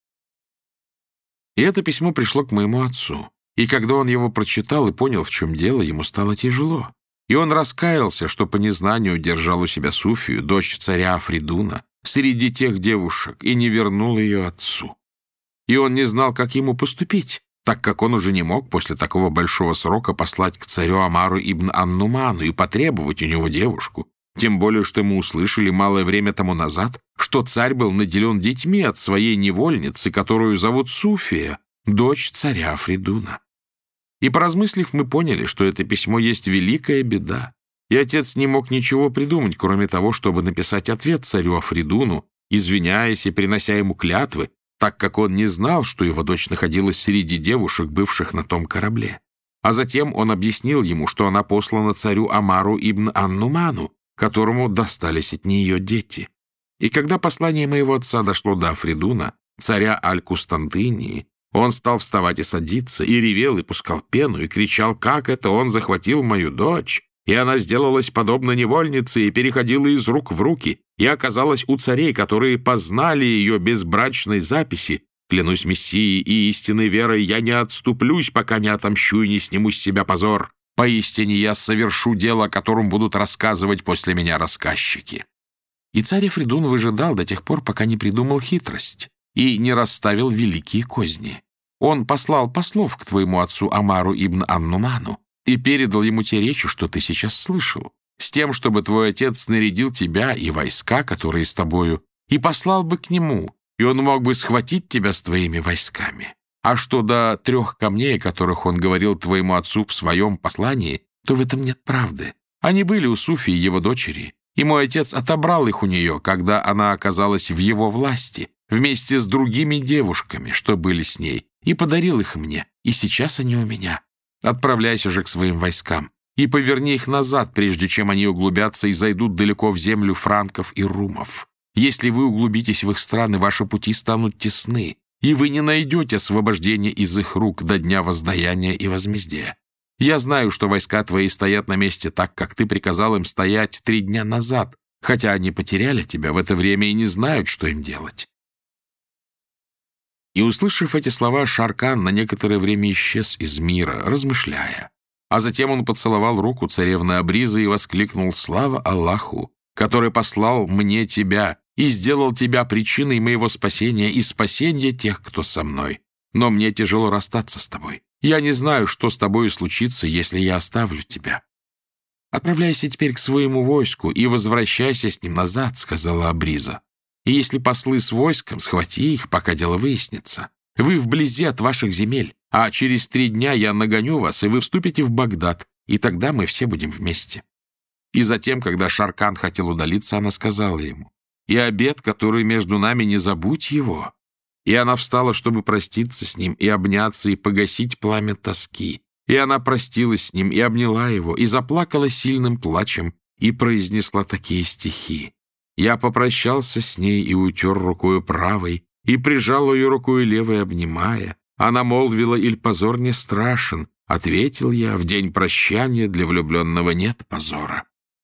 Speaker 1: И это письмо пришло к моему отцу. И когда он его прочитал и понял, в чем дело, ему стало тяжело. И он раскаялся, что по незнанию держал у себя Суфию, дочь царя Афридуна, среди тех девушек, и не вернул ее отцу. И он не знал, как ему поступить, так как он уже не мог после такого большого срока послать к царю Амару ибн Ан-Нуману и потребовать у него девушку, тем более, что мы услышали малое время тому назад, что царь был наделен детьми от своей невольницы, которую зовут Суфия, дочь царя Афридуна. И, поразмыслив, мы поняли, что это письмо есть великая беда, и отец не мог ничего придумать, кроме того, чтобы написать ответ царю Афридуну, извиняясь и принося ему клятвы, так как он не знал, что его дочь находилась среди девушек, бывших на том корабле. А затем он объяснил ему, что она послана царю Амару ибн Ан-Нуману, которому достались от нее дети. И когда послание моего отца дошло до Афридуна, царя Аль-Кустантынии, он стал вставать и садиться, и ревел, и пускал пену, и кричал, как это он захватил мою дочь, и она сделалась подобно невольнице и переходила из рук в руки, и оказалась у царей, которые познали ее без брачной записи. Клянусь Мессией и истинной верой, я не отступлюсь, пока не отомщу и не сниму с себя позор. Поистине я совершу дело, о котором будут рассказывать после меня рассказчики». И царь Афридун выжидал до тех пор, пока не придумал хитрость и не расставил великие козни. Он послал послов к твоему отцу Амару ибн Ан-Нуману и передал ему те речи, что ты сейчас слышал, с тем, чтобы твой отец снарядил тебя и войска, которые с тобою, и послал бы к нему, и он мог бы схватить тебя с твоими войсками. А что до 3 камней, о которых он говорил твоему отцу в своем послании, то в этом нет правды. Они были у Суфии, его дочери, и мой отец отобрал их у нее, когда она оказалась в его власти, вместе с другими девушками, что были с ней, и подарил их мне, и сейчас они у меня. Отправляйся же к своим войскам и поверни их назад, прежде чем они углубятся и зайдут далеко в землю франков и румов. Если вы углубитесь в их страны, ваши пути станут тесны, и вы не найдете освобождения из их рук до дня воздаяния и возмездия. Я знаю, что войска твои стоят на месте так, как ты приказал им стоять 3 дня назад, хотя они потеряли тебя в это время и не знают, что им делать». И, услышав эти слова, Шаркан на некоторое время исчез из мира, размышляя. А затем он поцеловал руку царевны Абризы и воскликнул: «Слава Аллаху, который послал мне тебя и сделал тебя причиной моего спасения и спасения тех, кто со мной. Но мне тяжело расстаться с тобой. Я не знаю, что с тобой случится, если я оставлю тебя». «Отправляйся теперь к своему войску и возвращайся с ним назад», — сказала Абриза. «И если послы с войском, схвати их, пока дело выяснится. Вы вблизи от ваших земель, а через 3 дня я нагоню вас, и вы вступите в Багдад, и тогда мы все будем вместе». И затем, когда Шаркан хотел удалиться, она сказала ему: «И обет, который между нами, не забудь его». И она встала, чтобы проститься с ним, и обняться, и погасить пламя тоски. И она простилась с ним, и обняла его, и заплакала сильным плачем, и произнесла такие стихи. «Я попрощался с ней и утер рукою правой, и прижал ее рукою левой, обнимая. Она молвила: иль позор не страшен. Ответил я: в день прощания для влюбленного нет позора».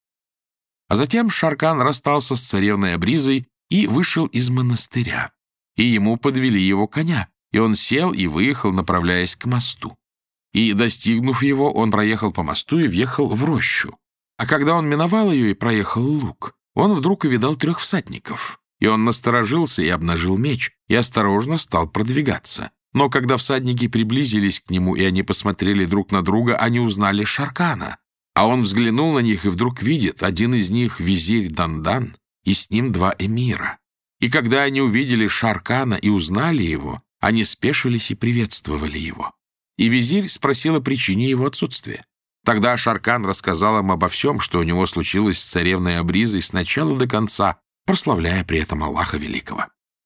Speaker 1: А затем Шаркан расстался с царевной Абризой и вышел из монастыря. И ему подвели его коня, и он сел и выехал, направляясь к мосту. И, достигнув его, он проехал по мосту и въехал в рощу. А когда он миновал ее и проехал луг, он вдруг увидал 3 всадников. И он насторожился и обнажил меч, и осторожно стал продвигаться. Но когда всадники приблизились к нему, и они посмотрели друг на друга, они узнали Шаркана. А он взглянул на них и вдруг видит: один из них — визирь Дандан, и с ним 2 эмира. И когда они увидели Шаркана и узнали его, они спешились и приветствовали его. И визирь спросил о причине его отсутствия. Тогда Шаркан рассказал им обо всем, что у него случилось с царевной Абризой с начала до конца, прославляя при этом Аллаха Великого.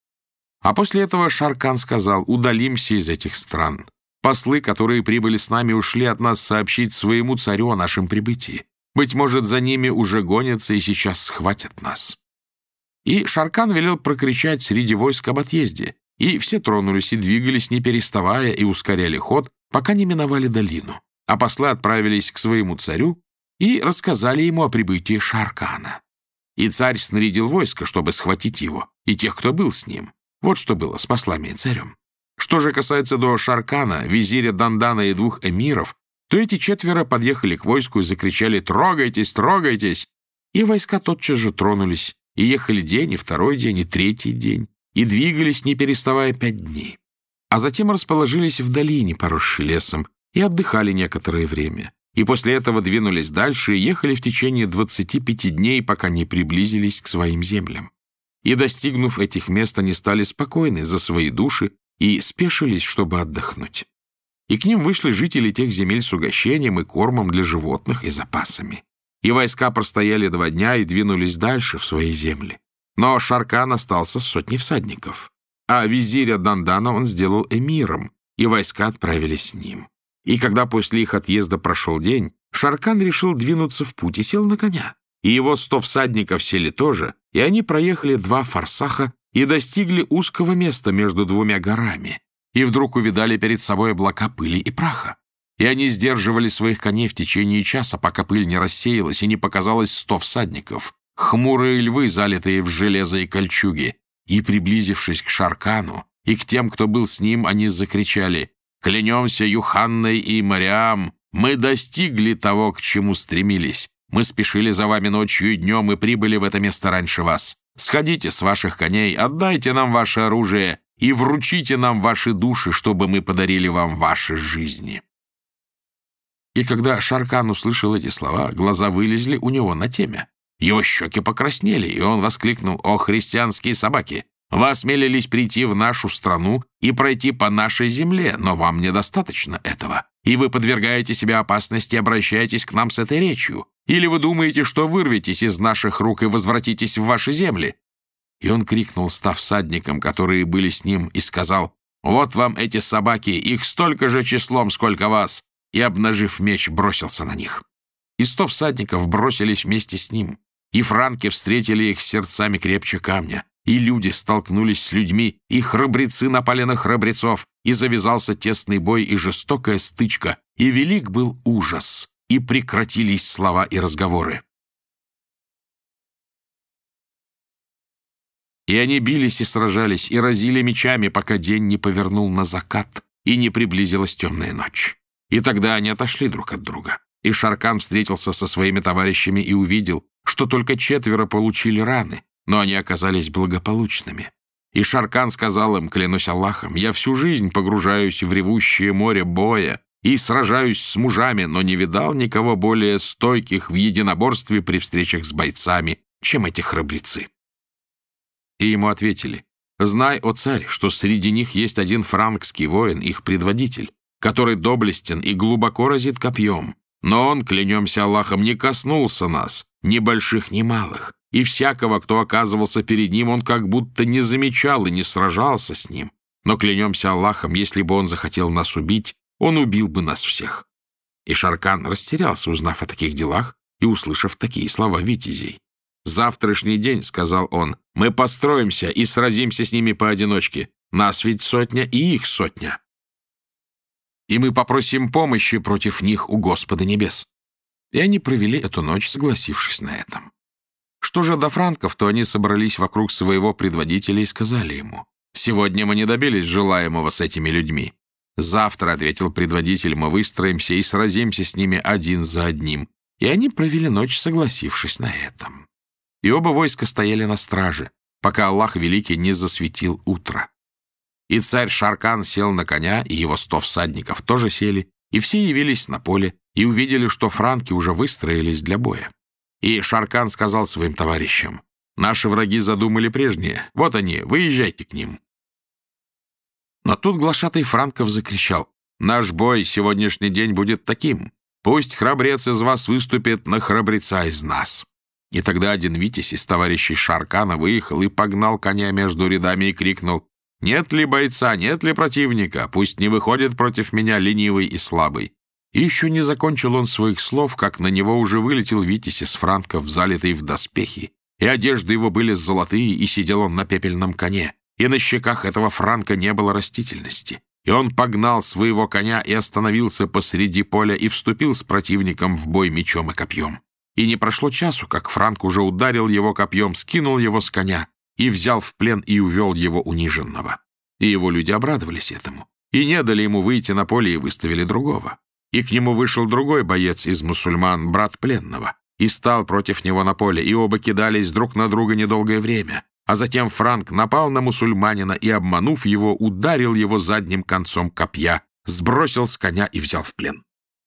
Speaker 1: А после этого Шаркан сказал: «Удалимся из этих стран. Послы, которые прибыли с нами, ушли от нас сообщить своему царю о нашем прибытии. Быть может, за ними уже гонятся и сейчас схватят нас». И Шаркан велел прокричать среди войск об отъезде, и все тронулись и двигались, не переставая, и ускоряли ход, пока не миновали долину. А послы отправились к своему царю и рассказали ему о прибытии Шаркана. И царь снарядил войско, чтобы схватить его, и тех, кто был с ним. Вот что было с послами и царем. Что же касается до Шаркана, визиря Дандана и 2 эмиров, то эти 4 подъехали к войску и закричали: «Трогайтесь, трогайтесь!» И войска тотчас же тронулись, и ехали день, и 2-й день, и 3-й день, и двигались, не переставая 5 дней. А затем расположились в долине, поросшей лесом, и отдыхали некоторое время. И после этого двинулись дальше и ехали в течение 25 дней, пока не приблизились к своим землям. И, достигнув этих мест, они стали спокойны за свои души и спешились, чтобы отдохнуть. И к ним вышли жители тех земель с угощением и кормом для животных и запасами. И войска простояли 2 дня и двинулись дальше в свои земли. Но Шаркан остался с 100 всадников. А визиря Дандана он сделал эмиром, и войска отправились с ним. И когда после их отъезда прошел день, Шаркан решил двинуться в путь и сел на коня. И его 100 всадников сели тоже, и они проехали 2 фарсаха и достигли узкого места между 2 горами. И вдруг увидали перед собой облака пыли и праха. И они сдерживали своих коней в течение часа, пока пыль не рассеялась и не показалось 100 всадников, хмурые львы, залитые в железо и кольчуги. И, приблизившись к Шаркану и к тем, кто был с ним, они закричали: «Клянемся Юханной и Мариам, мы достигли того, к чему стремились. Мы спешили за вами ночью и днем и прибыли в это место раньше вас. Сходите с ваших коней, отдайте нам ваше оружие и вручите нам ваши души, чтобы мы подарили вам ваши жизни». И когда Шаркан услышал эти слова, глаза вылезли у него на темя. Его щеки покраснели, и он воскликнул: «О, христианские собаки! Вы осмелились прийти в нашу страну и пройти по нашей земле, но вам недостаточно этого, и вы подвергаете себя опасности и обращаетесь к нам с этой речью. Или вы думаете, что вырветесь из наших рук и возвратитесь в ваши земли?» И он крикнул 100 всадникам, которые были с ним, и сказал: «Вот вам эти собаки, их столько же числом, сколько вас!» И, обнажив меч, бросился на них. И 100 всадников бросились вместе с ним, и франки встретили их сердцами крепче камня, и люди столкнулись с людьми, и храбрецы напали на храбрецов, и завязался тесный бой и жестокая стычка, и велик был ужас, и прекратились слова и разговоры. И они бились и сражались, и разили мечами, пока день не повернул на закат, и не приблизилась темная ночь. И тогда они отошли друг от друга. И Шаркан встретился со своими товарищами и увидел, что только 4 получили раны, но они оказались благополучными. И Шаркан сказал им: «Клянусь Аллахом, я всю жизнь погружаюсь в ревущее море боя, и сражаюсь с мужами, но не видал никого более стойких в единоборстве при встречах с бойцами, чем эти храбрецы». И ему ответили: «Знай, о царь, что среди них есть один франкский воин, их предводитель, который доблестен и глубоко разит копьем. Но он, клянемся Аллахом, не коснулся нас, ни больших, ни малых, и всякого, кто оказывался перед ним, он как будто не замечал и не сражался с ним. Но клянемся Аллахом, если бы он захотел нас убить, он убил бы нас всех». И Шаркан растерялся, узнав о таких делах и услышав такие слова витязей. «Завтрашний день, — сказал он, — мы построимся и сразимся с ними поодиночке. Нас ведь сотня и их сотня. И мы попросим помощи против них у Господа Небес». И они провели эту ночь, согласившись на этом. Что же до франков, то они собрались вокруг своего предводителя и сказали ему: «Сегодня мы не добились желаемого с этими людьми. Завтра, — ответил предводитель, — мы выстроимся и сразимся с ними один за одним». И они провели ночь, согласившись на этом. И оба войска стояли на страже, пока Аллах Великий не засветил утро. И царь Шаркан сел на коня, и его 100 всадников тоже сели, и все явились на поле, и увидели, что франки уже выстроились для боя. И Шаркан сказал своим товарищам: «Наши враги задумали прежнее. Вот они, выезжайте к ним». Но тут глашатай франков закричал: «Наш бой сегодняшний день будет таким. Пусть храбрец из вас выступит на храбреца из нас». И тогда один витязь из товарищей Шаркана выехал и погнал коня между рядами и крикнул: «Нет ли бойца, нет ли противника? Пусть не выходит против меня ленивый и слабый». И еще не закончил он своих слов, как на него уже вылетел витязь из франков, залитый в доспехи, и одежды его были золотые, и сидел он на пепельном коне, и на щеках этого франка не было растительности. И он погнал своего коня и остановился посреди поля и вступил с противником в бой мечом и копьем. И не прошло часу, как франк уже ударил его копьем, скинул его с коня и взял в плен и увел его униженного. И его люди обрадовались этому, и не дали ему выйти на поле и выставили другого. И к нему вышел другой боец из мусульман, брат пленного, и стал против него на поле, и оба кидались друг на друга недолгое время. А затем франк напал на мусульманина и, обманув его, ударил его задним концом копья, сбросил с коня и взял в плен.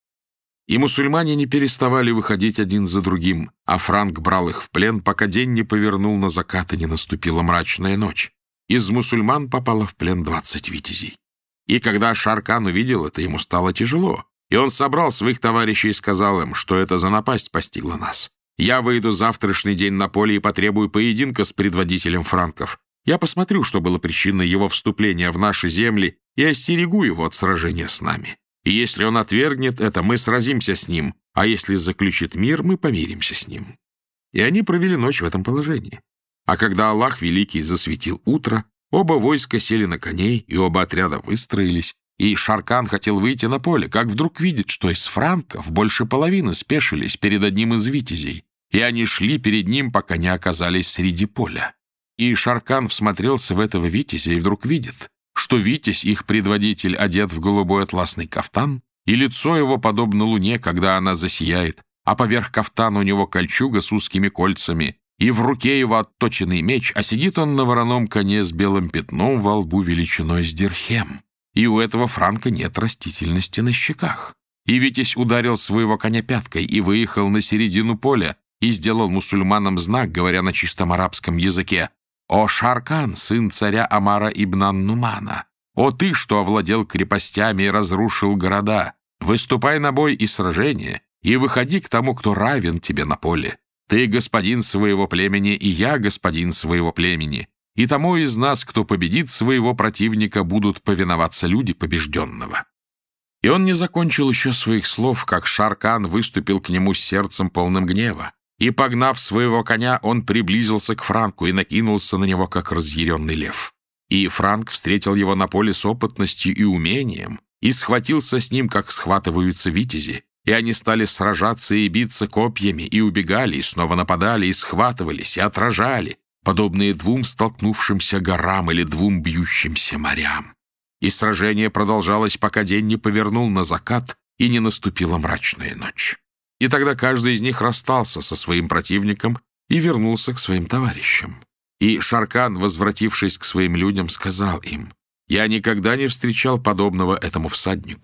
Speaker 1: И мусульмане не переставали выходить один за другим, а франк брал их в плен, пока день не повернул на закат и не наступила мрачная ночь. Из мусульман попало в плен 20 витязей. И когда Шаркан увидел это, ему стало тяжело, и он собрал своих товарищей и сказал им, что это за напасть постигла нас. «Я выйду завтрашний день на поле и потребую поединка с предводителем франков. Я посмотрю, что было причиной его вступления в наши земли, и остерегу его от сражения с нами. И если он отвергнет это, мы сразимся с ним, а если заключит мир, мы помиримся с ним». И они провели ночь в этом положении. А когда Аллах Великий засветил утро, оба войска сели на коней, и оба отряда выстроились, и Шаркан хотел выйти на поле, как вдруг видит, что из франков больше половины спешились перед одним из витязей, и они шли перед ним, пока не оказались среди поля. И Шаркан всмотрелся в этого витязя и вдруг видит, что витязь, их предводитель, одет в голубой атласный кафтан, и лицо его подобно луне, когда она засияет, а поверх кафтана у него кольчуга с узкими кольцами, и в руке его отточенный меч, а сидит он на вороном коне с белым пятном во лбу величиной с дирхем. И у этого франка нет растительности на щеках. И витязь ударил своего коня пяткой и выехал на середину поля и сделал мусульманам знак, говоря на чистом арабском языке: «О Шаркан, сын царя Амара ибн Ан-Нумана! О ты, что овладел крепостями и разрушил города! Выступай на бой и сражение, и выходи к тому, кто равен тебе на поле. Ты господин своего племени, и я господин своего племени. И тому из нас, кто победит своего противника, будут повиноваться люди побежденного». И он не закончил еще своих слов, как Шаркан выступил к нему с сердцем полным гнева. И, погнав своего коня, он приблизился к франку и накинулся на него, как разъяренный лев. И франк встретил его на поле с опытностью и умением, и схватился с ним, как схватываются витязи. И они стали сражаться и биться копьями, и убегали, и снова нападали, и схватывались, и отражали, подобные двум столкнувшимся горам или двум бьющимся морям. И сражение продолжалось, пока день не повернул на закат и не наступила мрачная ночь. И тогда каждый из них расстался со своим противником и вернулся к своим товарищам. И Шаркан, возвратившись к своим людям, сказал им: «Я никогда не встречал подобного этому всаднику,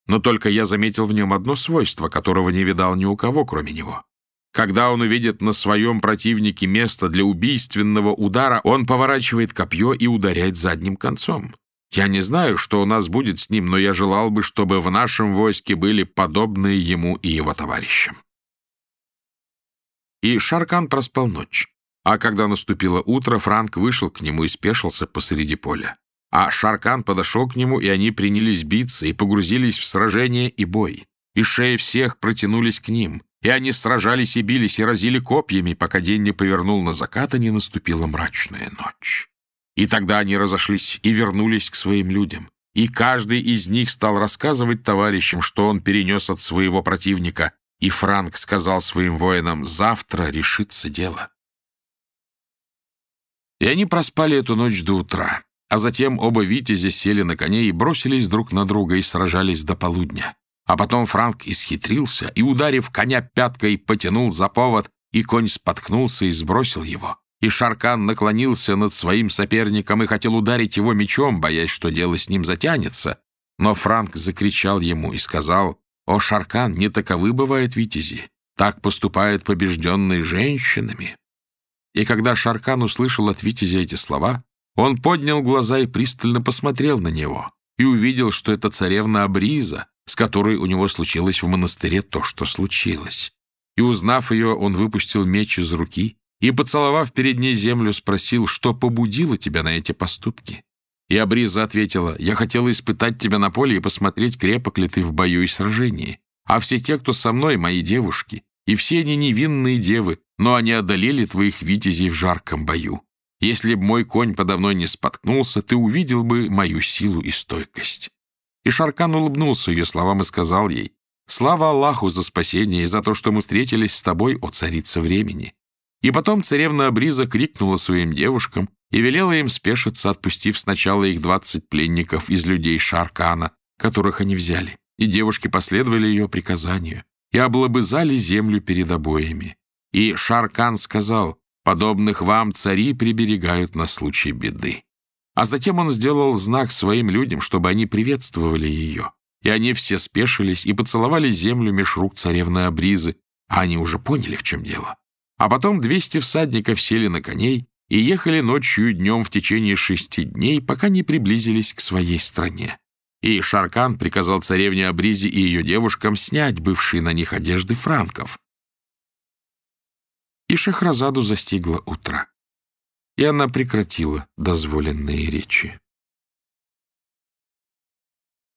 Speaker 1: Но только я заметил в нем одно свойство, которого не видал ни у кого, кроме него. Когда он увидит на своем противнике место для убийственного удара, он поворачивает копье и ударяет задним концом. Я не знаю, что у нас будет с ним, но я желал бы, чтобы в нашем войске были подобные ему и его товарищам». И Шаркан проспал ночь. А когда наступило утро, Франк вышел к нему и спешился посреди поля. А Шаркан подошел к нему, и они принялись биться, и погрузились в сражение и бой. И шеи всех протянулись к ним, и они сражались и бились, и разили копьями, пока день не повернул на закат, и не наступила мрачная ночь. И тогда они разошлись и вернулись к своим людям. И каждый из них стал рассказывать товарищам, что он перенес от своего противника. И Франк сказал своим воинам: «Завтра решится дело». И они проспали эту ночь до утра. А затем оба витязя сели на коней и бросились друг на друга и сражались до полудня. А потом Франк исхитрился и, ударив коня пяткой, потянул за повод, и конь споткнулся и сбросил его. И Шаркан наклонился над своим соперником и хотел ударить его мечом, боясь, что дело с ним затянется. Но Франк закричал ему и сказал: «О, Шаркан, не таковы бывают витязи. Так поступают побежденные женщинами». И когда Шаркан услышал от витязя эти слова, он поднял глаза и пристально посмотрел на него, и увидел, что это царевна Абриза, с которой у него случилось в монастыре то, что случилось. И, узнав ее, он выпустил меч из руки и, поцеловав перед ней землю, спросил: «Что побудило тебя на эти поступки?» И Абриза ответила: «Я хотела испытать тебя на поле и посмотреть, крепок ли ты в бою и сражении. А все те, кто со мной, мои девушки, и все они невинные девы, но они одолели твоих витязей в жарком бою. Если б мой конь подо мной не споткнулся, ты увидел бы мою силу и стойкость». И Шаркан улыбнулся ее словам и сказал ей: «Слава Аллаху за спасение и за то, что мы встретились с тобой, о царица времени». И потом царевна Абриза крикнула своим девушкам и велела им спешиться, отпустив сначала их 20 пленников из людей Шаркана, которых они взяли. И девушки последовали ее приказанию и облобызали землю перед обоями. И Шаркан сказал: «Подобных вам цари приберегают на случай беды». А затем он сделал знак своим людям, чтобы они приветствовали ее. И они все спешились и поцеловали землю меж рук царевны Абризы, а они уже поняли, в чем дело. А потом 200 всадников сели на коней и ехали ночью и днем в течение 6 дней, пока не приблизились к своей стране. И Шаркан приказал царевне Абризе и ее девушкам снять бывшие на них одежды франков. И Шахразаду застигло утро, и она прекратила дозволенные речи.